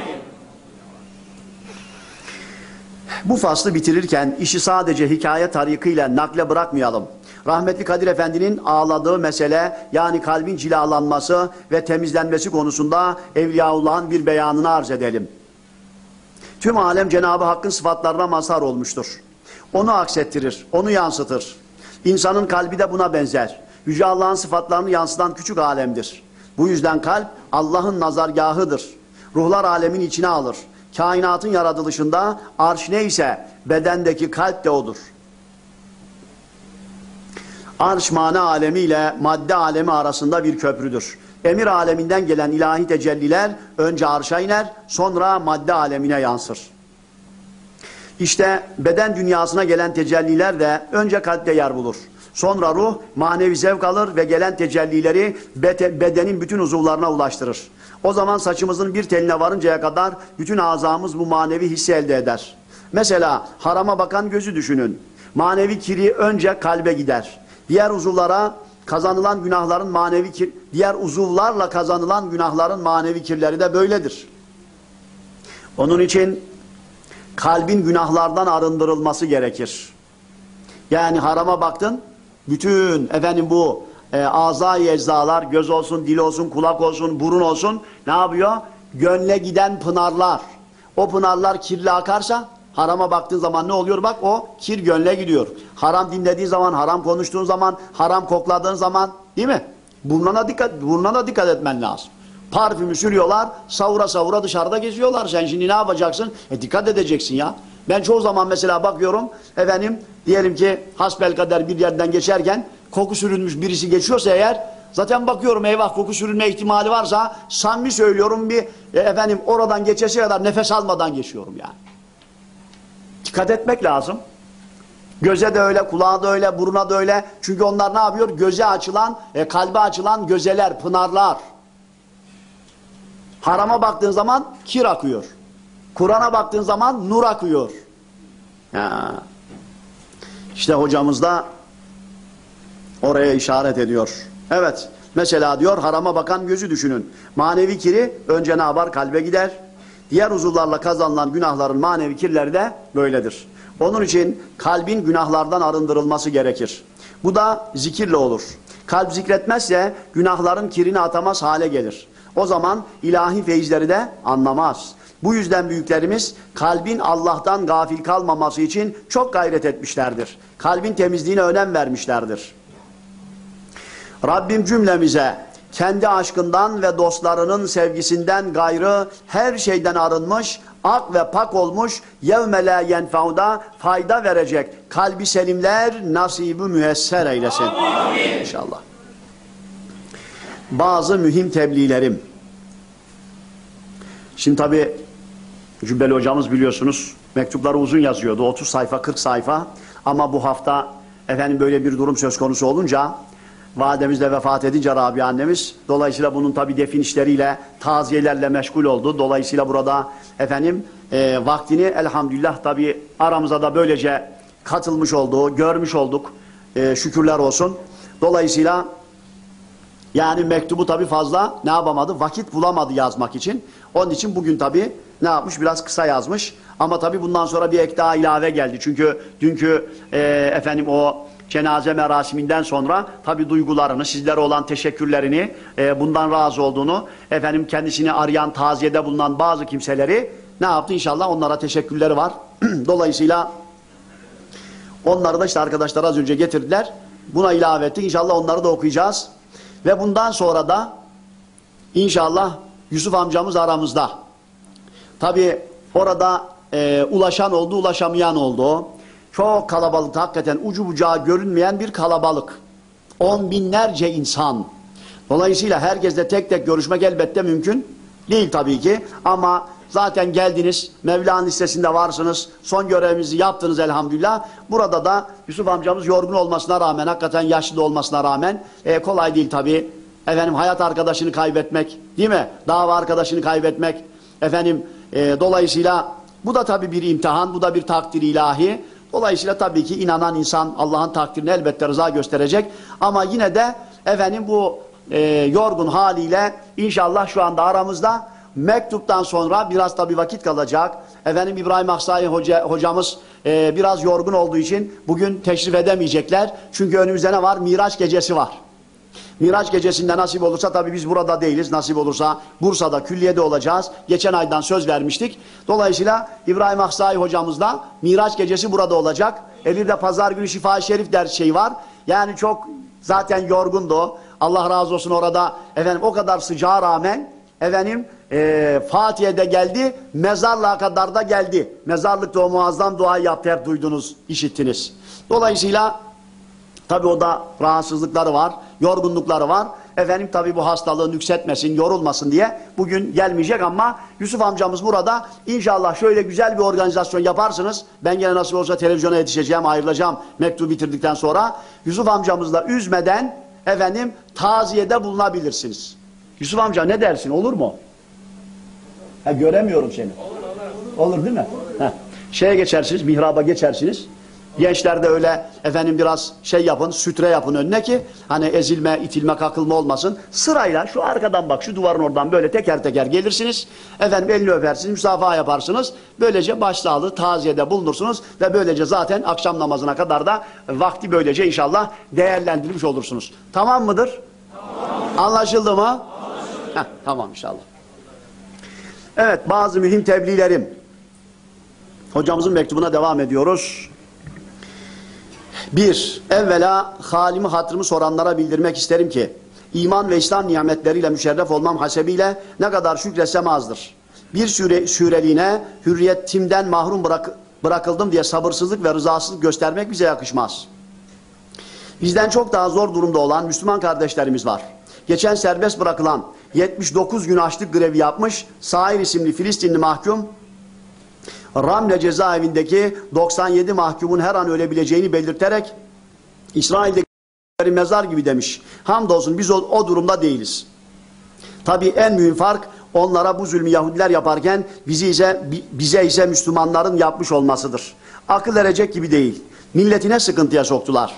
Bu faslı bitirirken işi sadece hikaye tarikiyle nakle bırakmayalım. Rahmetli Kadir Efendi'nin ağladığı mesele, yani kalbin cilalanması ve temizlenmesi konusunda Evliyaullah'ın bir beyanını arz edelim. Tüm alem Cenab-ı Hakk'ın sıfatlarına mazhar olmuştur. Onu aksettirir, onu yansıtır. İnsanın kalbi de buna benzer. Yüce Allah'ın sıfatlarını yansıtan küçük alemdir. Bu yüzden kalp Allah'ın nazargahıdır. Ruhlar alemin içine alır. Kainatın yaratılışında arş neyse bedendeki kalp de odur. Arş mana alemi ile madde alemi arasında bir köprüdür. Emir aleminden gelen ilahi tecelliler önce arşa iner, sonra madde alemine yansır. İşte beden dünyasına gelen tecelliler de önce kalpte yer bulur. Sonra ruh manevi zevk alır ve gelen tecellileri bedenin bütün uzuvlarına ulaştırır. O zaman saçımızın bir teline varıncaya kadar bütün azamız bu manevi hissi elde eder. Mesela harama bakan gözü düşünün. Manevi kiri önce kalbe gider. Diğer uzuvlarla kazanılan günahların manevi kirleri de böyledir. Onun için kalbin günahlardan arındırılması gerekir. Yani harama baktın, bütün bu azai eczalar, göz olsun, dil olsun, kulak olsun, burun olsun, ne yapıyor? Gönle giden pınarlar. O pınarlar kirli akarsa, harama baktığın zaman ne oluyor? Bak, o kir gönle gidiyor. Haram dinlediğin zaman, haram konuştuğun zaman, haram kokladığın zaman, değil mi? Burnuna dikkat etmen lazım. Parfümü sürüyorlar, savura savura dışarıda geziyorlar. Sen şimdi ne yapacaksın? Dikkat edeceksin ya. Ben çoğu zaman mesela bakıyorum, diyelim ki hasbelkader bir yerden geçerken koku sürülmüş birisi geçiyorsa eğer, zaten bakıyorum eyvah koku sürülme ihtimali varsa, samimi söylüyorum, oradan geçese kadar nefes almadan geçiyorum yani. Dikkat etmek lazım. Göze de öyle, kulağa da öyle, buruna da öyle. Çünkü onlar ne yapıyor? Göze açılan, kalbe açılan gözeler, pınarlar. Harama baktığın zaman kir akıyor. Kur'an'a baktığın zaman nur akıyor. Ya. İşte hocamız da oraya işaret ediyor. Evet, mesela diyor, harama bakan gözü düşünün. Manevi kiri önce ne yapar? Kalbe gider. Diğer uzuvlarla kazanılan günahların manevi kirleri de böyledir. Onun için kalbin günahlardan arındırılması gerekir. Bu da zikirle olur. Kalp zikretmezse günahların kirini atamaz hale gelir. O zaman ilahi feyizleri de anlamaz. Bu yüzden büyüklerimiz kalbin Allah'tan gafil kalmaması için çok gayret etmişlerdir. Kalbin temizliğine önem vermişlerdir. Rabbim cümlemize kendi aşkından ve dostlarının sevgisinden gayrı her şeyden arınmış, ak ve pak olmuş, yevme la yenfauda fayda verecek kalbi selimler nasibi müyesser eylesin. Amin. İnşallah. Bazı mühim tebliğlerim. Şimdi tabi Cübbeli hocamız biliyorsunuz mektupları uzun yazıyordu. 30 sayfa, 40 sayfa. Ama bu hafta böyle bir durum söz konusu olunca, validemiz de vefat edince Rabia annemiz, dolayısıyla bunun tabi defin işleriyle, taziyelerle meşgul oldu. Dolayısıyla burada vaktini elhamdülillah tabi aramıza da böylece katılmış olduğu, görmüş olduk. şükürler olsun. Dolayısıyla yani mektubu tabi fazla ne yapamadı? Vakit bulamadı yazmak için. Onun için bugün tabi ne yapmış? Biraz kısa yazmış. Ama tabi bundan sonra bir ek daha ilave geldi. Çünkü dünkü efendim o cenaze merasiminden sonra tabi duygularını, sizlere olan teşekkürlerini, bundan razı olduğunu, efendim kendisini arayan, taziyede bulunan bazı kimseleri ne yaptı? İnşallah onlara teşekkürleri var. Dolayısıyla onları da işte arkadaşlar az önce getirdiler. Buna ilave ettik. İnşallah onları da okuyacağız. Ve bundan sonra da inşallah Yusuf amcamız aramızda. Tabi orada ulaşan oldu, ulaşamayan oldu. Çok kalabalık, hakikaten ucu bucağı görünmeyen bir kalabalık. 10 binlerce insan. Dolayısıyla herkesle tek tek görüşmek elbette mümkün değil tabii ki. Ama zaten geldiniz, Mevla'nın listesinde varsınız, son görevimizi yaptınız elhamdülillah. Burada da Yusuf amcamız yorgun olmasına rağmen, hakikaten yaşlı da olmasına rağmen kolay değil tabii. Efendim hayat arkadaşını kaybetmek, değil mi? Dava arkadaşını kaybetmek. Efendim dolayısıyla bu da tabii bir imtihan, bu da bir takdir ilahi. Dolayısıyla tabii ki inanan insan Allah'ın takdirine elbette rıza gösterecek. Ama yine de efendim bu yorgun haliyle inşallah şu anda aramızda. Mektuptan sonra biraz tabii vakit kalacak. Efendim İbrahim Aksay hocamız biraz yorgun olduğu için bugün teşrif edemeyecekler. Çünkü önümüzde ne var? Miraç gecesi var. Miraç gecesinde nasip olursa, tabii biz burada değiliz, nasip olursa Bursa'da, külliyede olacağız. Geçen aydan söz vermiştik. Dolayısıyla İbrahim Aksay hocamızla Miraç gecesi burada olacak. Bir de pazar günü Şifa-i Şerif dersi var. Yani çok zaten yorgundu o. Allah razı olsun orada. Efendim o kadar sıcağa rağmen efendim Fatih'e de geldi, mezarlığa kadar da geldi. Mezarlıkta o muazzam duayı yaptı, hep duydunuz, işittiniz. Dolayısıyla tabi o da rahatsızlıkları var, yorgunlukları var. Efendim tabi bu hastalığı nüksetmesin, yorulmasın diye bugün gelmeyecek ama Yusuf amcamız burada. İnşallah şöyle güzel bir organizasyon yaparsınız. Ben gene nasıl olsa televizyona yetişeceğim, ayrılacağım mektubu bitirdikten sonra. Yusuf amcamızla üzmeden efendim taziyede bulunabilirsiniz. Yusuf amca ne dersin, olur mu? Ha, göremiyorum seni. Olur değil mi? Heh. Şeye geçersiniz, mihraba geçersiniz. Gençler de öyle efendim biraz şey yapın, sütre yapın önüne ki hani ezilme, itilme, kakılma olmasın. Sırayla şu arkadan bak, şu duvarın oradan böyle teker teker gelirsiniz. Efendim elini öpersiniz, müsafaha yaparsınız. Böylece başsağlığı taziyede bulunursunuz ve böylece zaten akşam namazına kadar da vakti böylece inşallah değerlendirmiş olursunuz. Tamam mıdır? Tamam. Anlaşıldı mı? Anlaşıldı. Heh, tamam inşallah. Evet, bazı mühim tebliğlerim. Hocamızın mektubuna devam ediyoruz. 1. Evvela halimi hatırımı soranlara bildirmek isterim ki iman ve İslam nimetleriyle müşerref olmam hasebiyle ne kadar şükretsem azdır. Bir süreliğine hürriyetimden mahrum bırakıldım diye sabırsızlık ve rızasızlık göstermek bize yakışmaz. Bizden çok daha zor durumda olan Müslüman kardeşlerimiz var. Geçen serbest bırakılan 79 gün açlık grevi yapmış Sair isimli Filistinli mahkum, Ramle cezaevindeki 97 mahkumun her an ölebileceğini belirterek İsrail'deki mezar gibi demiş. Hamdolsun biz o durumda değiliz. Tabii en mühim fark onlara bu zulmü Yahudiler yaparken bize ise Müslümanların yapmış olmasıdır. Akıl erecek gibi değil. Milletine sıkıntıya soktular.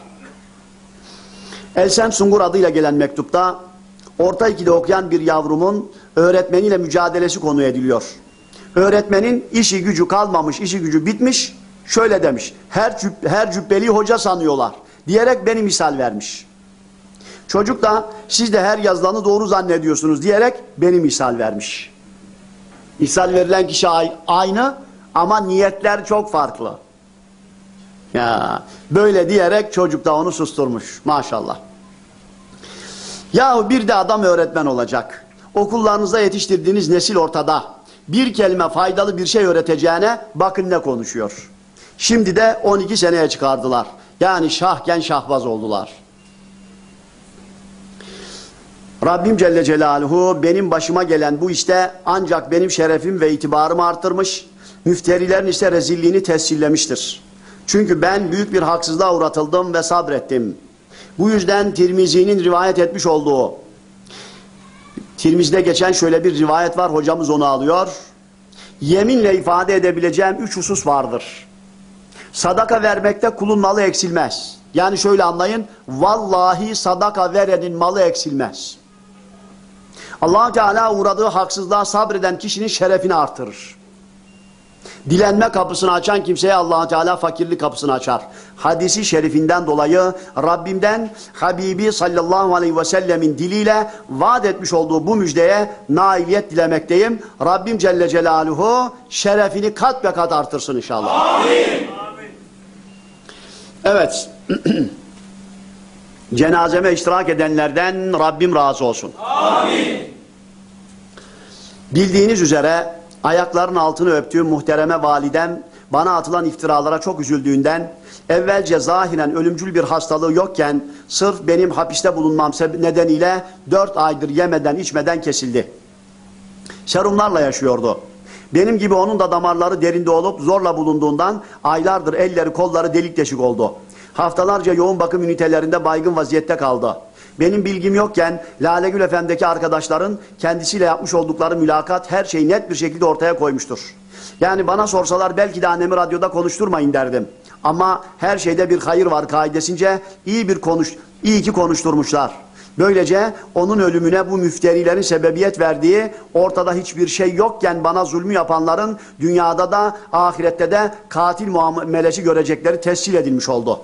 Elsen Sungur adıyla gelen mektupta Orta 2'de okuyan bir yavrumun öğretmeniyle mücadelesi konu ediliyor. Öğretmenin işi gücü kalmamış, işi gücü bitmiş, şöyle demiş, her cübbeli hoca sanıyorlar diyerek beni misal vermiş. Çocuk da siz de her yazılanı doğru zannediyorsunuz diyerek beni misal vermiş. Misal verilen kişi aynı ama niyetler çok farklı. Ya böyle diyerek çocuk da onu susturmuş maşallah. Yahu bir de adam öğretmen olacak. Okullarınızda yetiştirdiğiniz nesil ortada. Bir kelime faydalı bir şey öğreteceğine bakın ne konuşuyor. Şimdi de 12 seneye çıkardılar. Yani şahken şahbaz oldular. Rabbim Celle Celaluhu benim başıma gelen bu işte ancak benim şerefim ve itibarımı artırmış, müfterilerin ise rezilliğini tescillemiştir. Çünkü ben büyük bir haksızlığa uğratıldım ve sabrettim. Bu yüzden Tirmizi'nin rivayet etmiş olduğu, Tirmizi'de geçen şöyle bir rivayet var, hocamız onu alıyor. Yeminle ifade edebileceğim 3 husus vardır. Sadaka vermekte kulun malı eksilmez. Yani şöyle anlayın, vallahi sadaka verenin malı eksilmez. Allah Teala uğradığı haksızlığa sabreden kişinin şerefini artırır. Dilenme kapısını açan kimseye Allah Teala fakirlik kapısını açar. Hadisi şerifinden dolayı Rabbimden Habibi sallallahu aleyhi ve sellemin diliyle vaat etmiş olduğu bu müjdeye nailiyet dilemekteyim. Rabbim Celle Celaluhu şerefini kat ve kat artırsın inşallah. Amin. Evet. Cenazeme iştirak edenlerden Rabbim razı olsun. Amin. Bildiğiniz üzere ayaklarının altını öptüğüm muhtereme validem bana atılan iftiralara çok üzüldüğünden evvelce zahiren ölümcül bir hastalığı yokken sırf benim hapiste bulunmam nedeniyle 4 aydır yemeden içmeden kesildi. Serumlarla yaşıyordu. Benim gibi onun da damarları derinde olup zorla bulunduğundan aylardır elleri kolları delik deşik oldu. Haftalarca yoğun bakım ünitelerinde baygın vaziyette kaldı. Benim bilgim yokken Lale Gül FM'deki arkadaşların kendisiyle yapmış oldukları mülakat her şeyi net bir şekilde ortaya koymuştur. Yani bana sorsalar belki de annemi radyoda konuşturmayın derdim. Ama her şeyde bir hayır var kaidesince iyi ki konuşturmuşlar. Böylece onun ölümüne bu müfterilerin sebebiyet verdiği ortada hiçbir şey yokken bana zulmü yapanların dünyada da ahirette de katil muamelesi görecekleri tescil edilmiş oldu.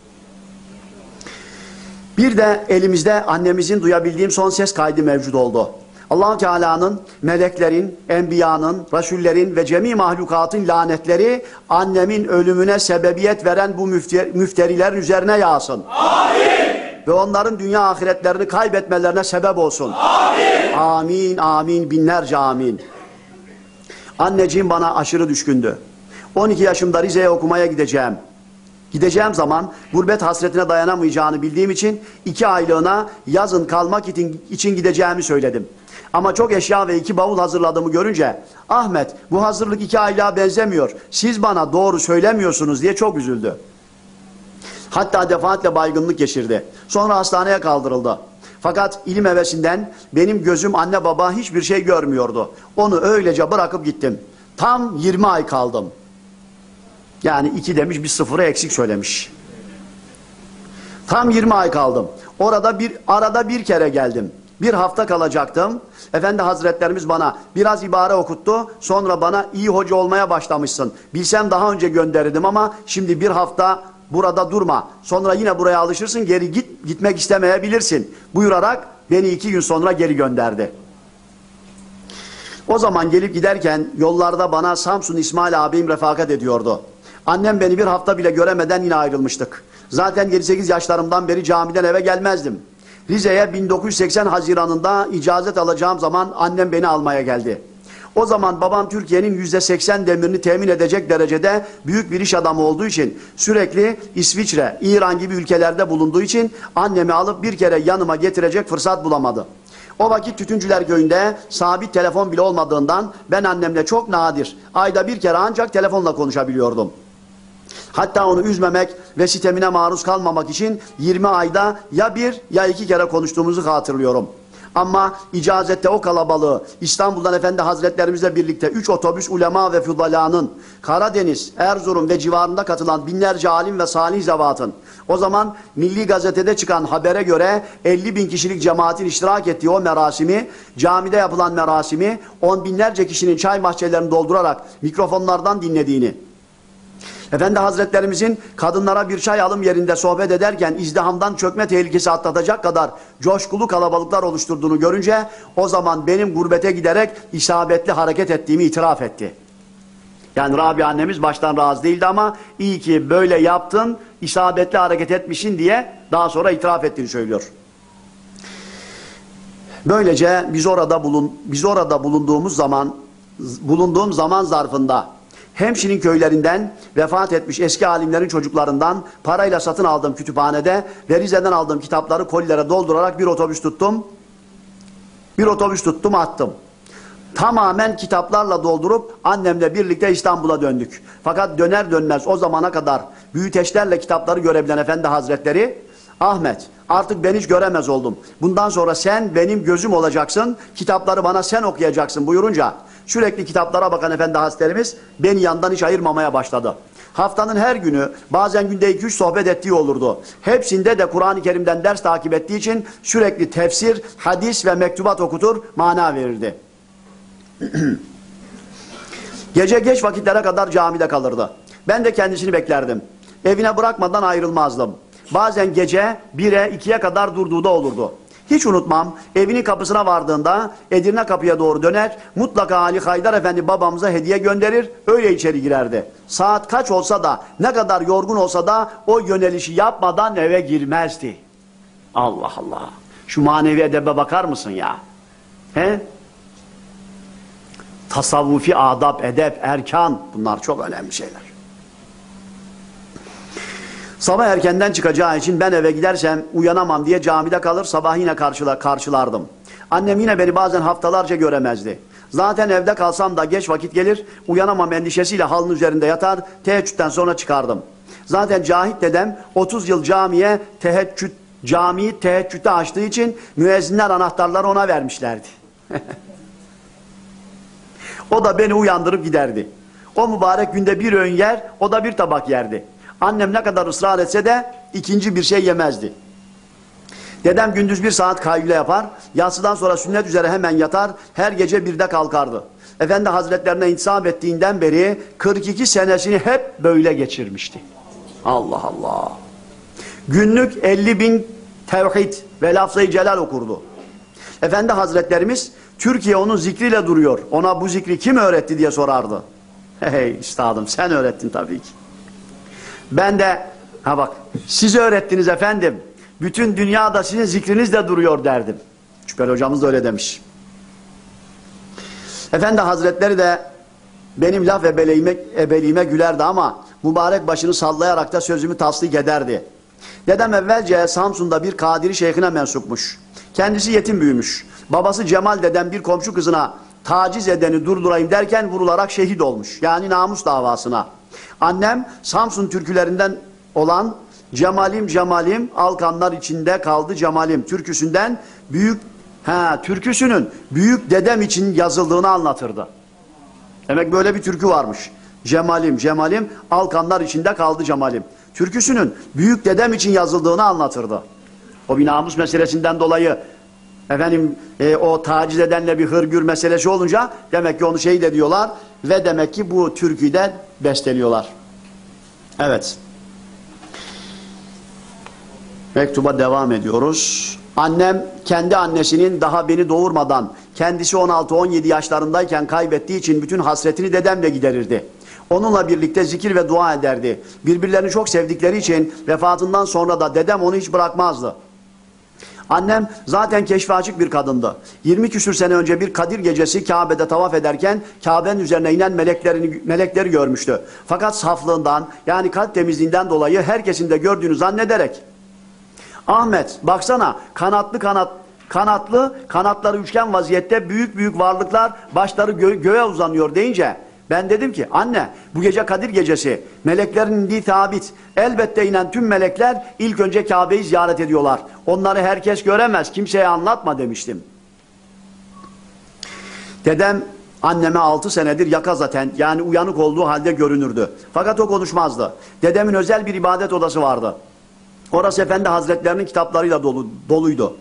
Bir de elimizde annemizin duyabildiğim son ses kaydı mevcut oldu. Allah-u Teala'nın, meleklerin, enbiyanın, rasullerin ve cemi mahlukatın lanetleri annemin ölümüne sebebiyet veren bu müfterilerin üzerine yağsın. Amin. Ve onların dünya ahiretlerini kaybetmelerine sebep olsun. Amin. Amin, amin, binlerce amin. Anneciğim bana aşırı düşkündü. 12 yaşımda Rize'ye okumaya gideceğim. Gideceğim zaman gurbet hasretine dayanamayacağını bildiğim için 2 aylığına yazın kalmak için gideceğimi söyledim. Ama çok eşya ve 2 bavul hazırladığımı görünce Ahmet bu hazırlık 2 aylığa benzemiyor. Siz bana doğru söylemiyorsunuz diye çok üzüldü. Hatta defaatle baygınlık geçirdi. Sonra hastaneye kaldırıldı. Fakat ilim hevesinden benim gözüm anne baba hiçbir şey görmüyordu. Onu öylece bırakıp gittim. Tam 20 ay kaldım. Yani 2 demiş bir 0'ı eksik söylemiş. Tam 20 ay kaldım. Arada bir kere geldim. 1 hafta kalacaktım. Efendi Hazretlerimiz bana biraz ibare okuttu. Sonra bana iyi hoca olmaya başlamışsın. Bilsem daha önce gönderirdim ama şimdi 1 hafta burada durma. Sonra yine buraya alışırsın, geri gitmek istemeyebilirsin buyurarak beni 2 gün sonra geri gönderdi. O zaman gelip giderken yollarda bana Samsun İsmail abim refakat ediyordu. Annem beni 1 hafta bile göremeden yine ayrılmıştık. Zaten 7-8 yaşlarımdan beri camiden eve gelmezdim. Rize'ye 1980 Haziran'ında icazet alacağım zaman annem beni almaya geldi. O zaman babam Türkiye'nin %80 demirini temin edecek derecede büyük bir iş adamı olduğu için sürekli İsviçre, İran gibi ülkelerde bulunduğu için annemi alıp bir kere yanıma getirecek fırsat bulamadı. O vakit Tütüncüler Köyü'nde sabit telefon bile olmadığından ben annemle çok nadir, ayda bir kere ancak telefonla konuşabiliyordum. Hatta onu üzmemek ve sitemine maruz kalmamak için 20 ayda ya 1 ya 2 kere konuştuğumuzu hatırlıyorum. Ama icazette o kalabalığı İstanbul'dan Efendi Hazretlerimizle birlikte 3 otobüs ulema ve füdalanın, Karadeniz, Erzurum ve civarında katılan binlerce alim ve salih zevatın, o zaman Milli Gazete'de çıkan habere göre 50.000 kişilik cemaatin iştirak ettiği o merasimi, camide yapılan merasimi 10 binlerce kişinin çay bahçelerini doldurarak mikrofonlardan dinlediğini, Efendi Hazretlerimizin kadınlara bir çay alım yerinde sohbet ederken izdihamdan çökme tehlikesi atlatacak kadar coşkulu kalabalıklar oluşturduğunu görünce o zaman benim gurbete giderek isabetli hareket ettiğimi itiraf etti. Yani Rabia annemiz baştan razı değildi ama iyi ki böyle yaptın, isabetli hareket etmişsin diye daha sonra itiraf ettiğini söylüyor. Böylece biz orada bulunduğum zaman zarfında Hemşinin köylerinden vefat etmiş eski alimlerin çocuklarından parayla satın aldığım kütüphanede ve Rize'den aldığım kitapları kolilere doldurarak bir otobüs tuttum attım. Tamamen kitaplarla doldurup annemle birlikte İstanbul'a döndük. Fakat döner dönmez o zamana kadar büyüteçlerle kitapları görebilen Efendi Hazretleri, Ahmet artık ben hiç göremez oldum. Bundan sonra sen benim gözüm olacaksın, kitapları bana sen okuyacaksın buyurunca sürekli kitaplara bakan Efendi Hazretlerimiz beni yandan hiç ayırmamaya başladı. Haftanın her günü, bazen günde 2-3 sohbet ettiği olurdu. Hepsinde de Kur'an-ı Kerim'den ders takip ettiği için sürekli tefsir, hadis ve mektubat okutur, mana verirdi. Gece geç vakitlere kadar camide kalırdı. Ben de kendisini beklerdim. Evine bırakmadan ayrılmazdım. Bazen gece 1'e 2'ye kadar durduğu da olurdu. Hiç unutmam, evinin kapısına vardığında Edirne kapıya doğru döner, mutlaka Ali Haydar Efendi babamıza hediye gönderir, öyle içeri girerdi. Saat kaç olsa da, ne kadar yorgun olsa da o yönelişi yapmadan eve girmezdi. Allah Allah! Şu manevi edebe bakar mısın ya? He? Tasavvufi adab, edep, erkan, bunlar çok önemli şeyler. Sabah erkenden çıkacağı için ben eve gidersem uyanamam diye camide kalır, sabah yine karşılardım. Annem yine beni bazen haftalarca göremezdi. Zaten evde kalsam da geç vakit gelir, uyanamam endişesiyle halının üzerinde yatar, teheccüden sonra çıkardım. Zaten Cahit dedem 30 yıl camiyi teheccüde açtığı için müezzinler anahtarları ona vermişlerdi. O da beni uyandırıp giderdi. O mübarek günde bir öğün yer, o da bir tabak yerdi. Annem ne kadar ısrar etse de ikinci bir şey yemezdi. Dedem gündüz 1 saat kaylule yapar, yatsıdan sonra sünnet üzere hemen yatar, her gece 1'de kalkardı. Efendi Hazretlerine intisap ettiğinden beri 42 senesini hep böyle geçirmişti. Allah Allah! Günlük 50.000 tevhid ve lafz-ı celal okurdu. Efendi Hazretlerimiz, Türkiye onun zikriyle duruyor, ona bu zikri kim öğretti diye sorardı. Hey üstadım, sen öğrettin tabii ki. Ben de, ha bak, siz öğrettiniz efendim, bütün dünyada sizin zikrinizle duruyor derdim. Şüpheli hocamız da öyle demiş. Efendi Hazretleri de benim laf ebeliğime gülerdi ama mübarek başını sallayarak da sözümü tasdik ederdi. Dedem evvelce Samsun'da bir Kadiri şeyhine mensupmuş. Kendisi yetim büyümüş. Babası Cemal dedem bir komşu kızına taciz edeni durdurayım derken vurularak şehit olmuş. Yani namus davasına. Annem Samsun türkülerinden olan Cemalim Cemalim Alkanlar içinde kaldı Cemalim türküsünden türküsünün büyük dedem için yazıldığını anlatırdı. Demek böyle bir türkü varmış. Cemalim Cemalim Alkanlar içinde kaldı Cemalim. Türküsünün büyük dedem için yazıldığını anlatırdı. O bir namus meselesinden dolayı efendim o taciz edenle bir hırgür meselesi olunca demek ki onu şehit ediyorlar ve demek ki bu türküyü de besteliyorlar. Evet. Mektuba devam ediyoruz. Annem kendi annesinin daha beni doğurmadan kendisi 16-17 yaşlarındayken kaybettiği için bütün hasretini dedemle giderirdi. Onunla birlikte zikir ve dua ederdi. Birbirlerini çok sevdikleri için vefatından sonra da dedem onu hiç bırakmazdı. Annem zaten keşfe açık bir kadındı. 20 küsür sene önce bir Kadir gecesi Kabe'de tavaf ederken Kabe'nin üzerine inen melekleri görmüştü. Fakat saflığından yani kalp temizliğinden dolayı herkesin de gördüğünü zannederek Ahmet baksana kanatları üçgen vaziyette büyük büyük varlıklar başları göğe uzanıyor deyince ben dedim ki anne bu gece Kadir gecesi meleklerin indiği sabit elbette inen tüm melekler ilk önce Kabe'yi ziyaret ediyorlar. Onları herkes göremez kimseye anlatma demiştim. Dedem anneme 6 senedir yakazaten yani uyanık olduğu halde görünürdü. Fakat o konuşmazdı. Dedemin özel bir ibadet odası vardı. Orası Efendi Hazretlerinin kitaplarıyla doluydu.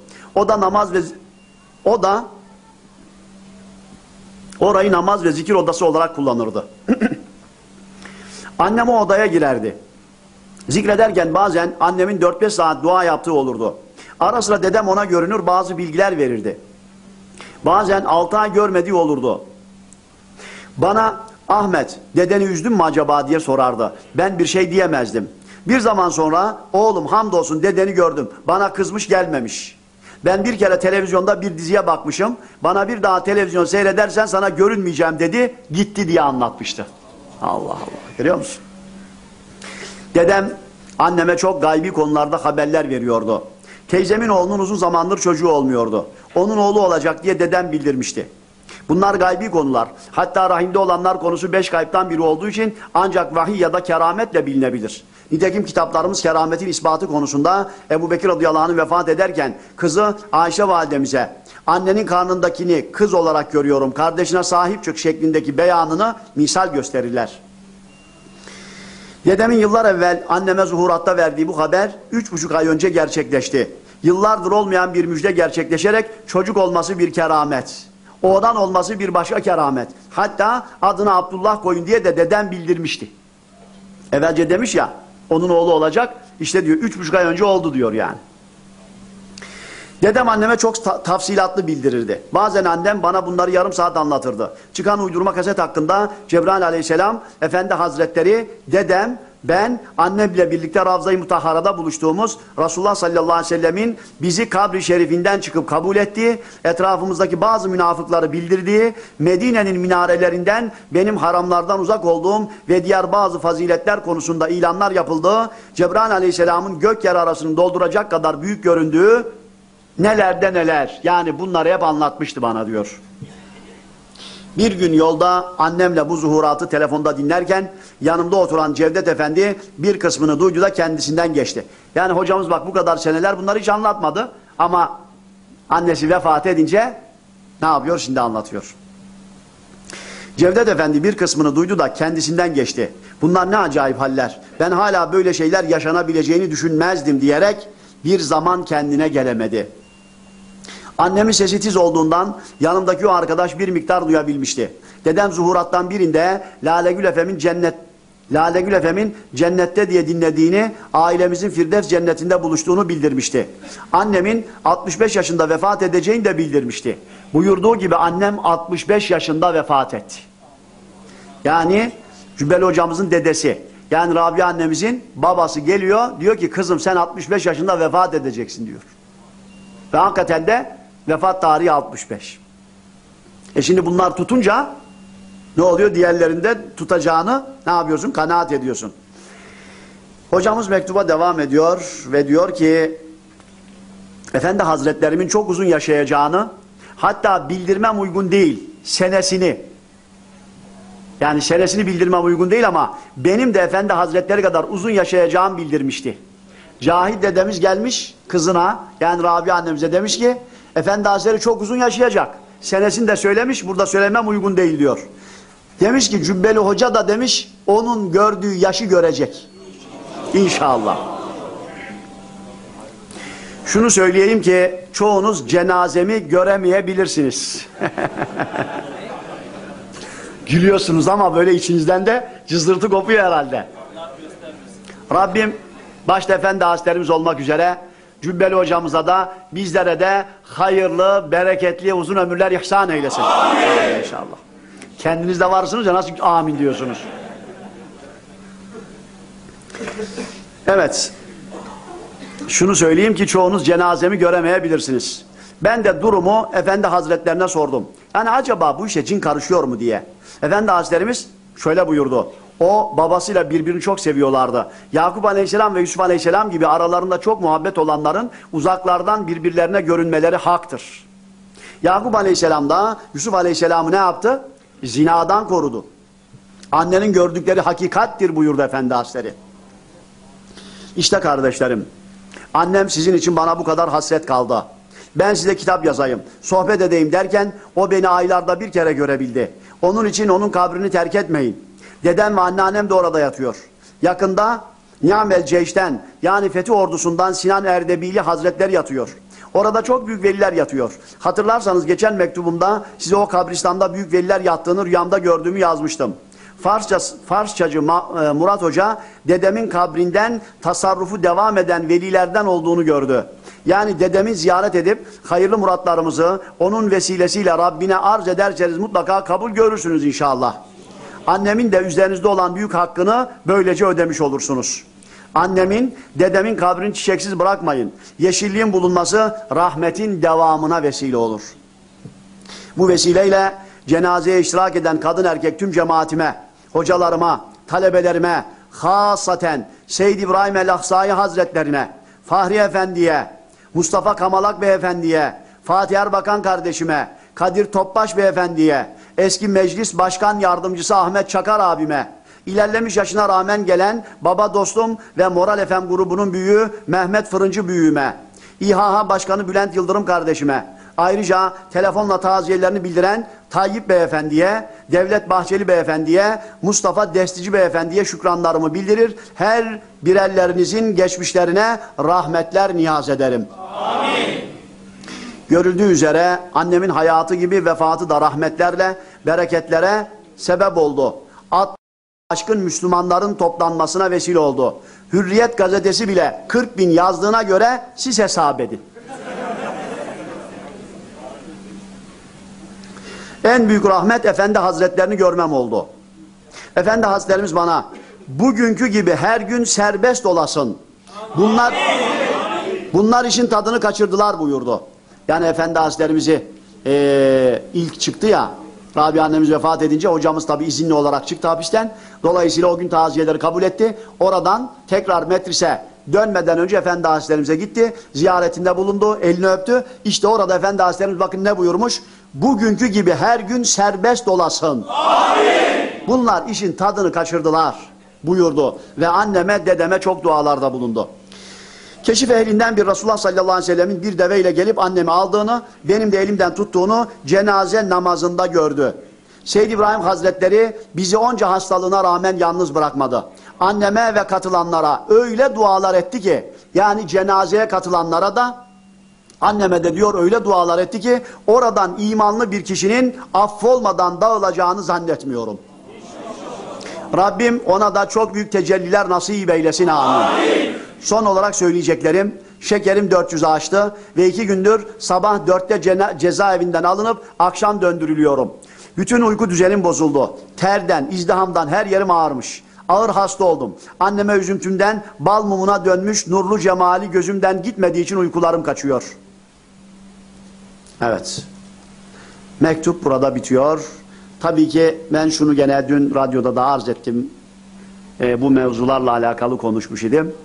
Orayı namaz ve zikir odası olarak kullanırdı. Annem o odaya girerdi. Zikrederken bazen annemin 4-5 saat dua yaptığı olurdu. Ara sıra dedem ona görünür bazı bilgiler verirdi. Bazen 6 ay görmediği olurdu. Bana Ahmet dedeni üzdün mü acaba diye sorardı. Ben bir şey diyemezdim. Bir zaman sonra oğlum hamdolsun dedeni gördüm. Bana kızmış gelmemiş. Ben bir kere televizyonda bir diziye bakmışım. Bana bir daha televizyon seyredersen sana görünmeyeceğim dedi. Gitti diye anlatmıştı. Allah Allah. Görüyor musun? Dedem anneme çok gaybi konularda haberler veriyordu. Teyzemin oğlunun uzun zamandır çocuğu olmuyordu. Onun oğlu olacak diye dedem bildirmişti. Bunlar gaybi konular. Hatta rahimde olanlar konusu 5 gaybtan biri olduğu için ancak vahiy ya da kerametle bilinebilir. Nitekim kitaplarımız kerametin ispatı konusunda Ebu Bekir radıyallahu anh vefat ederken kızı Ayşe validemize annenin karnındakini kız olarak görüyorum kardeşine sahip çık şeklindeki beyanını misal gösterirler. Dedemin yıllar evvel anneme zuhuratta verdiği bu haber 3,5 ay önce gerçekleşti. Yıllardır olmayan bir müjde gerçekleşerek çocuk olması bir keramet. Oğlan olması bir başka keramet. Hatta adını Abdullah koyun diye de dedem bildirmişti. Evvelce demiş ya onun oğlu olacak. İşte diyor 3,5 ay önce oldu diyor yani. Dedem anneme çok tafsilatlı bildirirdi. Bazen annem bana bunları yarım saat anlatırdı. Çıkan uydurma kaset hakkında Cebrail aleyhisselam, Efendi Hazretleri, dedem, ben, annemle birlikte Ravza-i Mutahhara'da buluştuğumuz Resulullah sallallahu aleyhi ve sellemin bizi kabri şerifinden çıkıp kabul ettiği, etrafımızdaki bazı münafıkları bildirdiği, Medine'nin minarelerinden benim haramlardan uzak olduğum ve diğer bazı faziletler konusunda ilanlar yapıldığı, Cebrail aleyhisselamın gök yer arasını dolduracak kadar büyük göründüğü, nelerde neler. Yani bunları hep anlatmıştı bana diyor. Bir gün yolda annemle bu zuhuratı telefonda dinlerken yanımda oturan Cevdet Efendi bir kısmını duydu da kendisinden geçti. Yani hocamız bak bu kadar seneler bunları hiç anlatmadı ama annesi vefat edince ne yapıyor şimdi anlatıyor. Cevdet Efendi bir kısmını duydu da kendisinden geçti. Bunlar ne acayip haller. Ben hala böyle şeyler yaşanabileceğini düşünmezdim diyerek bir zaman kendine gelemedi. Annemin sesi tiz olduğundan yanımdaki o arkadaş bir miktar duyabilmişti. Dedem zuhurattan birinde Lalegül Efem'in cennette diye dinlediğini, ailemizin Firdevs cennetinde buluştuğunu bildirmişti. Annemin 65 yaşında vefat edeceğini de bildirmişti. Buyurduğu gibi annem 65 yaşında vefat etti. Yani Cübbeli hocamızın dedesi. Yani Rabia annemizin babası geliyor, diyor ki kızım sen 65 yaşında vefat edeceksin diyor. Ve hakikaten de vefat tarihi 65. Şimdi bunlar tutunca ne oluyor? Diğerlerinde tutacağını ne yapıyorsun? Kanaat ediyorsun. Hocamız mektuba devam ediyor ve diyor ki Efendi Hazretlerimin çok uzun yaşayacağını, hatta bildirmem uygun değil, senesini, yani senesini bildirmem uygun değil ama benim de Efendi Hazretleri kadar uzun yaşayacağım bildirmişti. Cahit dedemiz gelmiş kızına, yani Rabia annemize demiş ki Efendi Hazretleri çok uzun yaşayacak. Senesini de söylemiş, burada söylemem uygun değil diyor. Demiş ki Cübbeli Hoca da demiş onun gördüğü yaşı görecek. İnşallah. Şunu söyleyeyim ki çoğunuz cenazemi göremeyebilirsiniz. Gülüyorsunuz ama böyle içinizden de cızırtı kopuyor herhalde. Rabbim başta Efendi Hazretlerimiz olmak üzere Cübbeli hocamıza da bizlere de hayırlı, bereketli, uzun ömürler ihsan eylesin. Amin. İnşallah. Kendiniz de varsınız ya nasıl amin diyorsunuz. Evet. Şunu söyleyeyim ki çoğunuz cenazemi göremeyebilirsiniz. Ben de durumu Efendi Hazretlerine sordum. Yani acaba bu işe cin karışıyor mu diye. Efendi Hazretlerimiz şöyle buyurdu. O babasıyla birbirini çok seviyorlardı. Yakup Aleyhisselam ve Yusuf Aleyhisselam gibi aralarında çok muhabbet olanların uzaklardan birbirlerine görünmeleri haktır. Yakup Aleyhisselam da Yusuf Aleyhisselam'ı ne yaptı? Zinadan korudu. Annenin gördükleri hakikattir buyurdu Efendi Hazretleri. İşte kardeşlerim, annem sizin için bana bu kadar hasret kaldı. Ben size kitap yazayım, sohbet edeyim derken o beni aylarda bir kere görebildi. Onun için onun kabrini terk etmeyin. Dedem ve anneannem de orada yatıyor. Yakında Ni'mel Ceyş'ten yani Fetih ordusundan Sinan Erdebili Hazretleri yatıyor. Orada çok büyük veliler yatıyor. Hatırlarsanız geçen mektubumda size o kabristanda büyük veliler yattığını rüyamda gördüğümü yazmıştım. Farsçacı Murat Hoca dedemin kabrinden tasarrufu devam eden velilerden olduğunu gördü. Yani dedemin ziyaret edip hayırlı muratlarımızı onun vesilesiyle Rabbine arz ederseniz mutlaka kabul görürsünüz inşallah. Annemin de üzerinizde olan büyük hakkını böylece ödemiş olursunuz. Annemin, dedemin kabrini çiçeksiz bırakmayın. Yeşilliğin bulunması rahmetin devamına vesile olur. Bu vesileyle cenazeye iştirak eden kadın erkek tüm cemaatime, hocalarıma, talebelerime, hasaten Seyyid İbrahim el-Ahsai Hazretlerine, Fahri Efendi'ye, Mustafa Kamalak Beyefendi'ye, Fatih Erbakan kardeşime, Kadir Topbaş Beyefendi'ye, eski meclis başkan yardımcısı Ahmet Çakar abime, ilerlemiş yaşına rağmen gelen baba dostum ve Moral FM grubunun büyüğü Mehmet Fırıncı büyüğüme, İHA Başkanı Bülent Yıldırım kardeşime, ayrıca telefonla taziyelerini bildiren Tayyip Beyefendi'ye, Devlet Bahçeli Beyefendi'ye, Mustafa Destici Beyefendi'ye şükranlarımı bildirir. Her birerlerinizin geçmişlerine rahmetler niyaz ederim. Amin. Görüldüğü üzere annemin hayatı gibi vefatı da rahmetlerle, bereketlere sebep oldu. Aşkın Müslümanların toplanmasına vesile oldu. Hürriyet gazetesi bile 40.000 yazdığına göre siz hesap edin. En büyük rahmet Efendi Hazretlerini görmem oldu. Efendi Hazretlerimiz bana bugünkü gibi her gün serbest olasın. Bunlar işin tadını kaçırdılar buyurdu. Yani Efendi Hazretlerimizi ilk çıktı ya, Rabia annemiz vefat edince hocamız tabi izinli olarak çıktı hapisten. Dolayısıyla o gün taziyeleri kabul etti. Oradan tekrar Metris'e dönmeden önce Efendi Hazretlerimize gitti. Ziyaretinde bulundu, elini öptü. İşte orada Efendi Hazretlerimiz bakın ne buyurmuş? Bugünkü gibi her gün serbest olasın. Amin. Bunlar işin tadını kaçırdılar buyurdu. Ve anneme, dedeme çok dualarda bulundu. Keşif ehlinden bir Resulullah sallallahu aleyhi ve sellemin bir deveyle gelip annemi aldığını, benim de elimden tuttuğunu cenaze namazında gördü. Seyyid İbrahim Hazretleri bizi onca hastalığına rağmen yalnız bırakmadı. Anneme ve katılanlara öyle dualar etti ki, yani cenazeye katılanlara da, anneme de diyor öyle dualar etti ki, oradan imanlı bir kişinin affolmadan dağılacağını zannetmiyorum. Rabbim ona da çok büyük tecelliler nasip eylesin. Amin. Son olarak söyleyeceklerim, şekerim 400'ü aştı ve 2 gündür sabah 4'te cezaevinden alınıp akşam döndürülüyorum. Bütün uyku düzenim bozuldu. Terden, izdihamdan her yerim ağırmış. Ağır hasta oldum. Anneme üzüntümden bal mumuna dönmüş nurlu cemali gözümden gitmediği için uykularım kaçıyor. Evet. Mektup burada bitiyor. Tabii ki ben şunu gene dün radyoda da arz ettim. Bu mevzularla alakalı konuşmuş idim.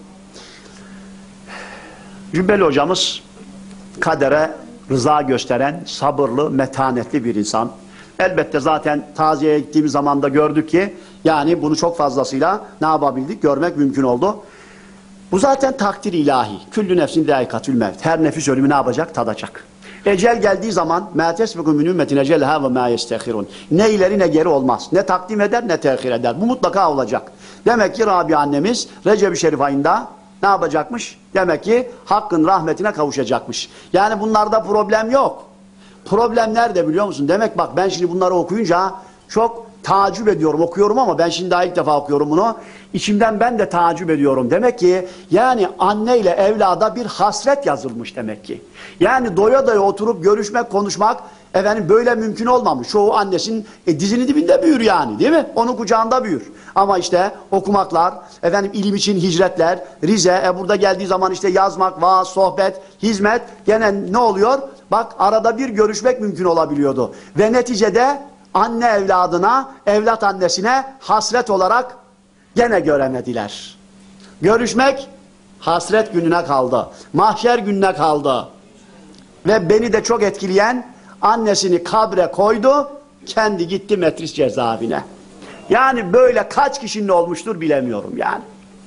Cübbeli hocamız kadere rıza gösteren, sabırlı, metanetli bir insan. Elbette zaten taziyeye gittiğimiz zaman da gördük ki yani bunu çok fazlasıyla ne yapabildik? Görmek mümkün oldu. Bu zaten takdir ilahi. Küllü nefsin zâikatül mevt. Her nefis ölümü ne yapacak? Tadacak. Ecel geldiği zaman mâ tesbiku min ümmetin ecelehâ ve mâ yestehirun. Ne ileri ne geri olmaz. Ne takdim eder ne tehir eder. Bu mutlaka olacak. Demek ki Rabia annemiz Recep-i Şerif ayında ne yapacakmış? Demek ki Hakk'ın rahmetine kavuşacakmış. Yani bunlarda problem yok. Problem nerede biliyor musun? Demek bak ben şimdi bunları okuyunca çok tacip ediyorum, okuyorum ama ben şimdi daha ilk defa okuyorum bunu. İçimden ben de tacip ediyorum. Demek ki yani anne ile evlada bir hasret yazılmış demek ki. Yani doya doya oturup görüşmek, konuşmak efendim böyle mümkün olmamış. Çoğu annesinin dizinin dibinde büyür yani, değil mi? Onun kucağında büyür. Ama işte okumaklar, efendim ilim için hicretler, Rize, burada geldiği zaman işte yazmak, vaaz, sohbet, hizmet gene ne oluyor? Bak arada bir görüşmek mümkün olabiliyordu. Ve neticede anne evladına, evlat annesine hasret olarak gene göremediler. Görüşmek hasret gününe kaldı. Mahşer gününe kaldı. Ve beni de çok etkileyen annesini kabre koydu, kendi gitti Metris cezaevine. Yani böyle kaç kişinin olmuştur bilemiyorum yani.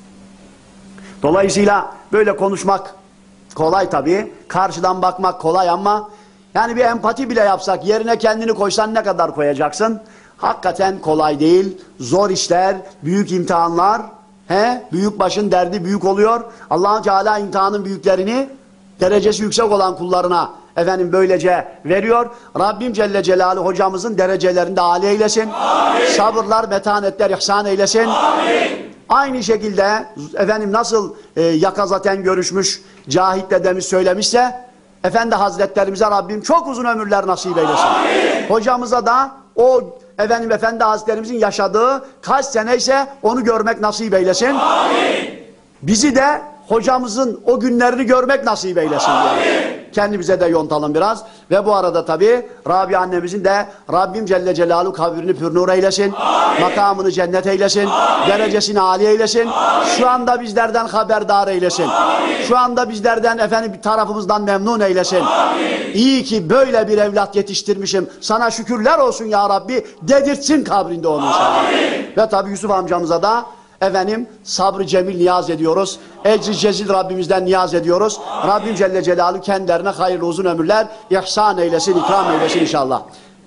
Dolayısıyla böyle konuşmak kolay tabii. Karşıdan bakmak kolay ama yani bir empati bile yapsak, yerine kendini koysan ne kadar koyacaksın? Hakikaten kolay değil. Zor işler, büyük imtihanlar. Büyük başın derdi büyük oluyor. Allah-u Teala imtihanın büyüklerini derecesi yüksek olan kullarına efendim böylece veriyor. Rabbim Celle Celaluhu hocamızın derecelerinde de âli eylesin. Amin. Sabırlar, metanetler ihsan eylesin. Amin. Aynı şekilde efendim nasıl yakazaten görüşmüş Cahit dedemiz söylemişse Efendi Hazretlerimize Rabbim çok uzun ömürler nasip eylesin. Amin. Hocamıza da o efendim Efendi Hazretlerimizin yaşadığı kaç seneyse onu görmek nasip eylesin. Amin. Bizi de hocamızın o günlerini görmek nasip eylesin. Amin. Kendimize de yontalım biraz. Ve bu arada tabi Rabia annemizin de Rabbim Celle Celaluhu kabrini pürnur eylesin. Amin. Makamını cennet eylesin. Amin. Derecesini âli eylesin. Amin. Şu anda bizlerden haberdar eylesin. Amin. Şu anda bizlerden efendim bir tarafımızdan memnun eylesin. Amin. İyi ki böyle bir evlat yetiştirmişim. Sana şükürler olsun ya Rabbi dedirtsin kabrinde onu inşallah. Ve tabi Yusuf amcamıza da efendim sabrı cemil niyaz ediyoruz. Ecri cezil Rabbimizden niyaz ediyoruz. Amin. Rabbim Celle Celaluhu kendilerine hayırlı uzun ömürler ihsan eylesin, ikram eylesin inşallah.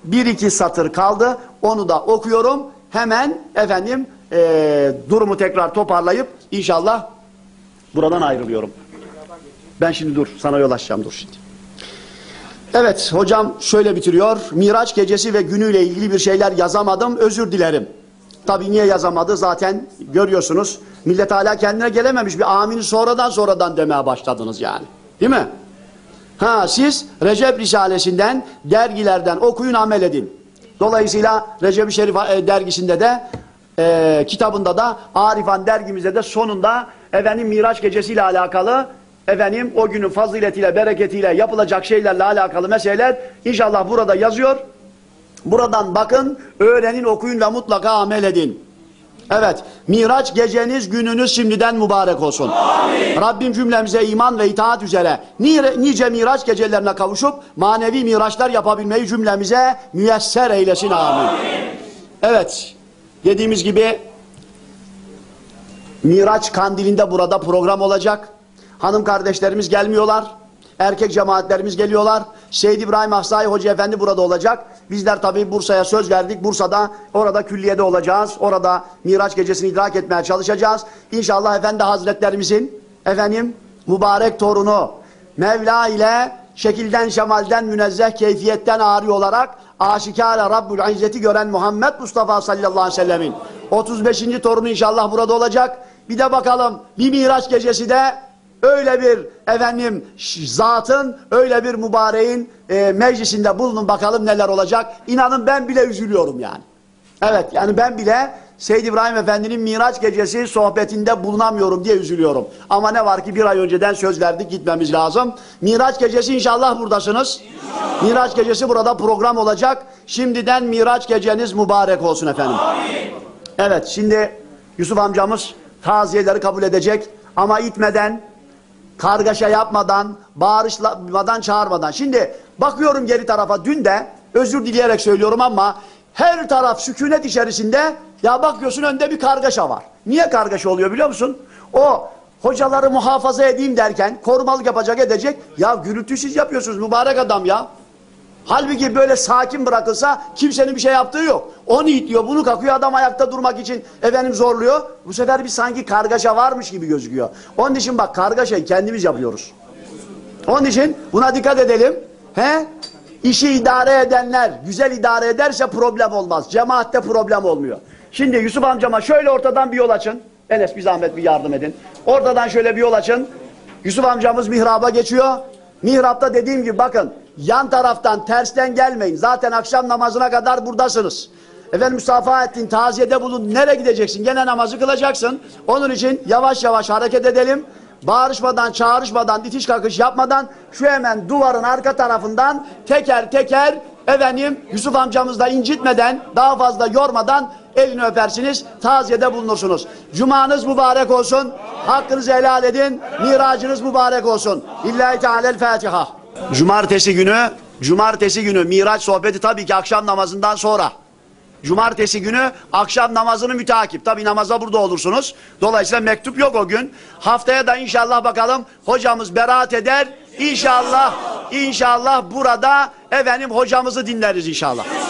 bir iki satır kaldı. Onu da okuyorum. Hemen efendim durumu tekrar toparlayıp inşallah buradan ayrılıyorum. Ben şimdi dur. Sana yol açacağım. Dur şimdi. Evet. Hocam şöyle bitiriyor. Miraç gecesi ve günüyle ilgili bir şeyler yazamadım. Özür dilerim. Tabii niye yazamadı? Zaten görüyorsunuz. Millet hala kendine gelememiş. Bir amini sonradan demeye başladınız yani. Değil mi? Ha, siz Recep Risalesinden, dergilerden okuyun, amel edin. Dolayısıyla Recep-i Şerif dergisinde de kitabında da Arifan dergimizde de sonunda efendim Miraç gecesiyle alakalı efendim o günün faziletiyle, bereketiyle yapılacak şeylerle alakalı meseleler inşallah burada yazıyor. Buradan bakın, öğrenin, okuyun ve mutlaka amel edin. Evet, Miraç geceniz, gününüz şimdiden mübarek olsun. Amin. Rabbim cümlemize iman ve itaat üzere nice Miraç gecelerine kavuşup manevi miraçlar yapabilmeyi cümlemize müyesser eylesin. Amin. Amin. Evet, dediğimiz gibi Miraç kandilinde burada program olacak. Hanım kardeşlerimiz gelmiyorlar. Erkek cemaatlerimiz geliyorlar. Seyyid İbrahim Ahsai Hoca Efendi burada olacak. Bizler tabii Bursa'ya söz verdik. Bursa'da, orada külliyede olacağız. Orada Miraç gecesini idrak etmeye çalışacağız. İnşallah Efendi Hazretlerimizin mübarek torunu Mevla ile şekilden, şemalden, münezzeh, keyfiyetten âri olarak aşikâre Rabbül İzzeti gören Muhammed Mustafa sallallahu aleyhi ve sellemin 35. torunu inşallah burada olacak. Bir de bakalım bir Miraç gecesi de öyle bir zatın, öyle bir mübareğin meclisinde bulunun, bakalım neler olacak. İnanın ben bile üzülüyorum yani. Evet, yani ben bile Seyyid İbrahim Efendi'nin Miraç gecesi sohbetinde bulunamıyorum diye üzülüyorum. Ama ne var ki bir ay önceden söz verdik, gitmemiz lazım. Miraç gecesi inşallah buradasınız. İnşallah. Miraç gecesi burada program olacak. Şimdiden Miraç geceniz mübarek olsun efendim. Amin. Evet, şimdi Yusuf amcamız taziyeleri kabul edecek ama itmeden, kargaşa yapmadan, bağırışmadan, çağırmadan. Şimdi bakıyorum geri tarafa, dün de özür dileyerek söylüyorum ama her taraf sükunet içerisinde, ya bakıyorsun önde bir kargaşa var. Niye kargaşa oluyor biliyor musun? O hocaları muhafaza edeyim derken, korumalık yapacak edecek, ya gürültüsüz yapıyorsunuz mübarek adam ya. Halbuki böyle sakin bırakılsa kimsenin bir şey yaptığı yok. Onu itliyor, bunu kakıyor, adam ayakta durmak için zorluyor. Bu sefer bir sanki kargaşa varmış gibi gözüküyor. Onun için bak, kargaşayı kendimiz yapıyoruz. Onun için buna dikkat edelim. İşi idare edenler güzel idare ederse problem olmaz. Cemaatte problem olmuyor. Şimdi Yusuf amcama şöyle ortadan bir yol açın. Enes bir zahmet bir yardım edin. Ortadan şöyle bir yol açın. Yusuf amcamız mihraba geçiyor. Mihrapta dediğim gibi bakın, yan taraftan, tersten gelmeyin. Zaten akşam namazına kadar buradasınız. Müsafaha ettin, taziyede bulun. Nereye gideceksin? Gene namazı kılacaksın. Onun için yavaş yavaş hareket edelim. Bağırışmadan, çağrışmadan, itiş kakış yapmadan şu hemen duvarın arka tarafından teker teker Yusuf amcamızı da incitmeden, daha fazla yormadan elini öpersiniz, taziyede bulunursunuz. Cumanız mübarek olsun. Hakkınızı helal edin. Miracınız mübarek olsun. İllahi Teala'l Fatiha. Cumartesi günü Miraç sohbeti tabii ki akşam namazından sonra. Cumartesi günü akşam namazını müteakip. Tabii namaza burada olursunuz. Dolayısıyla mektup yok o gün. Haftaya da inşallah bakalım hocamız beraat eder. İnşallah burada hocamızı dinleriz inşallah.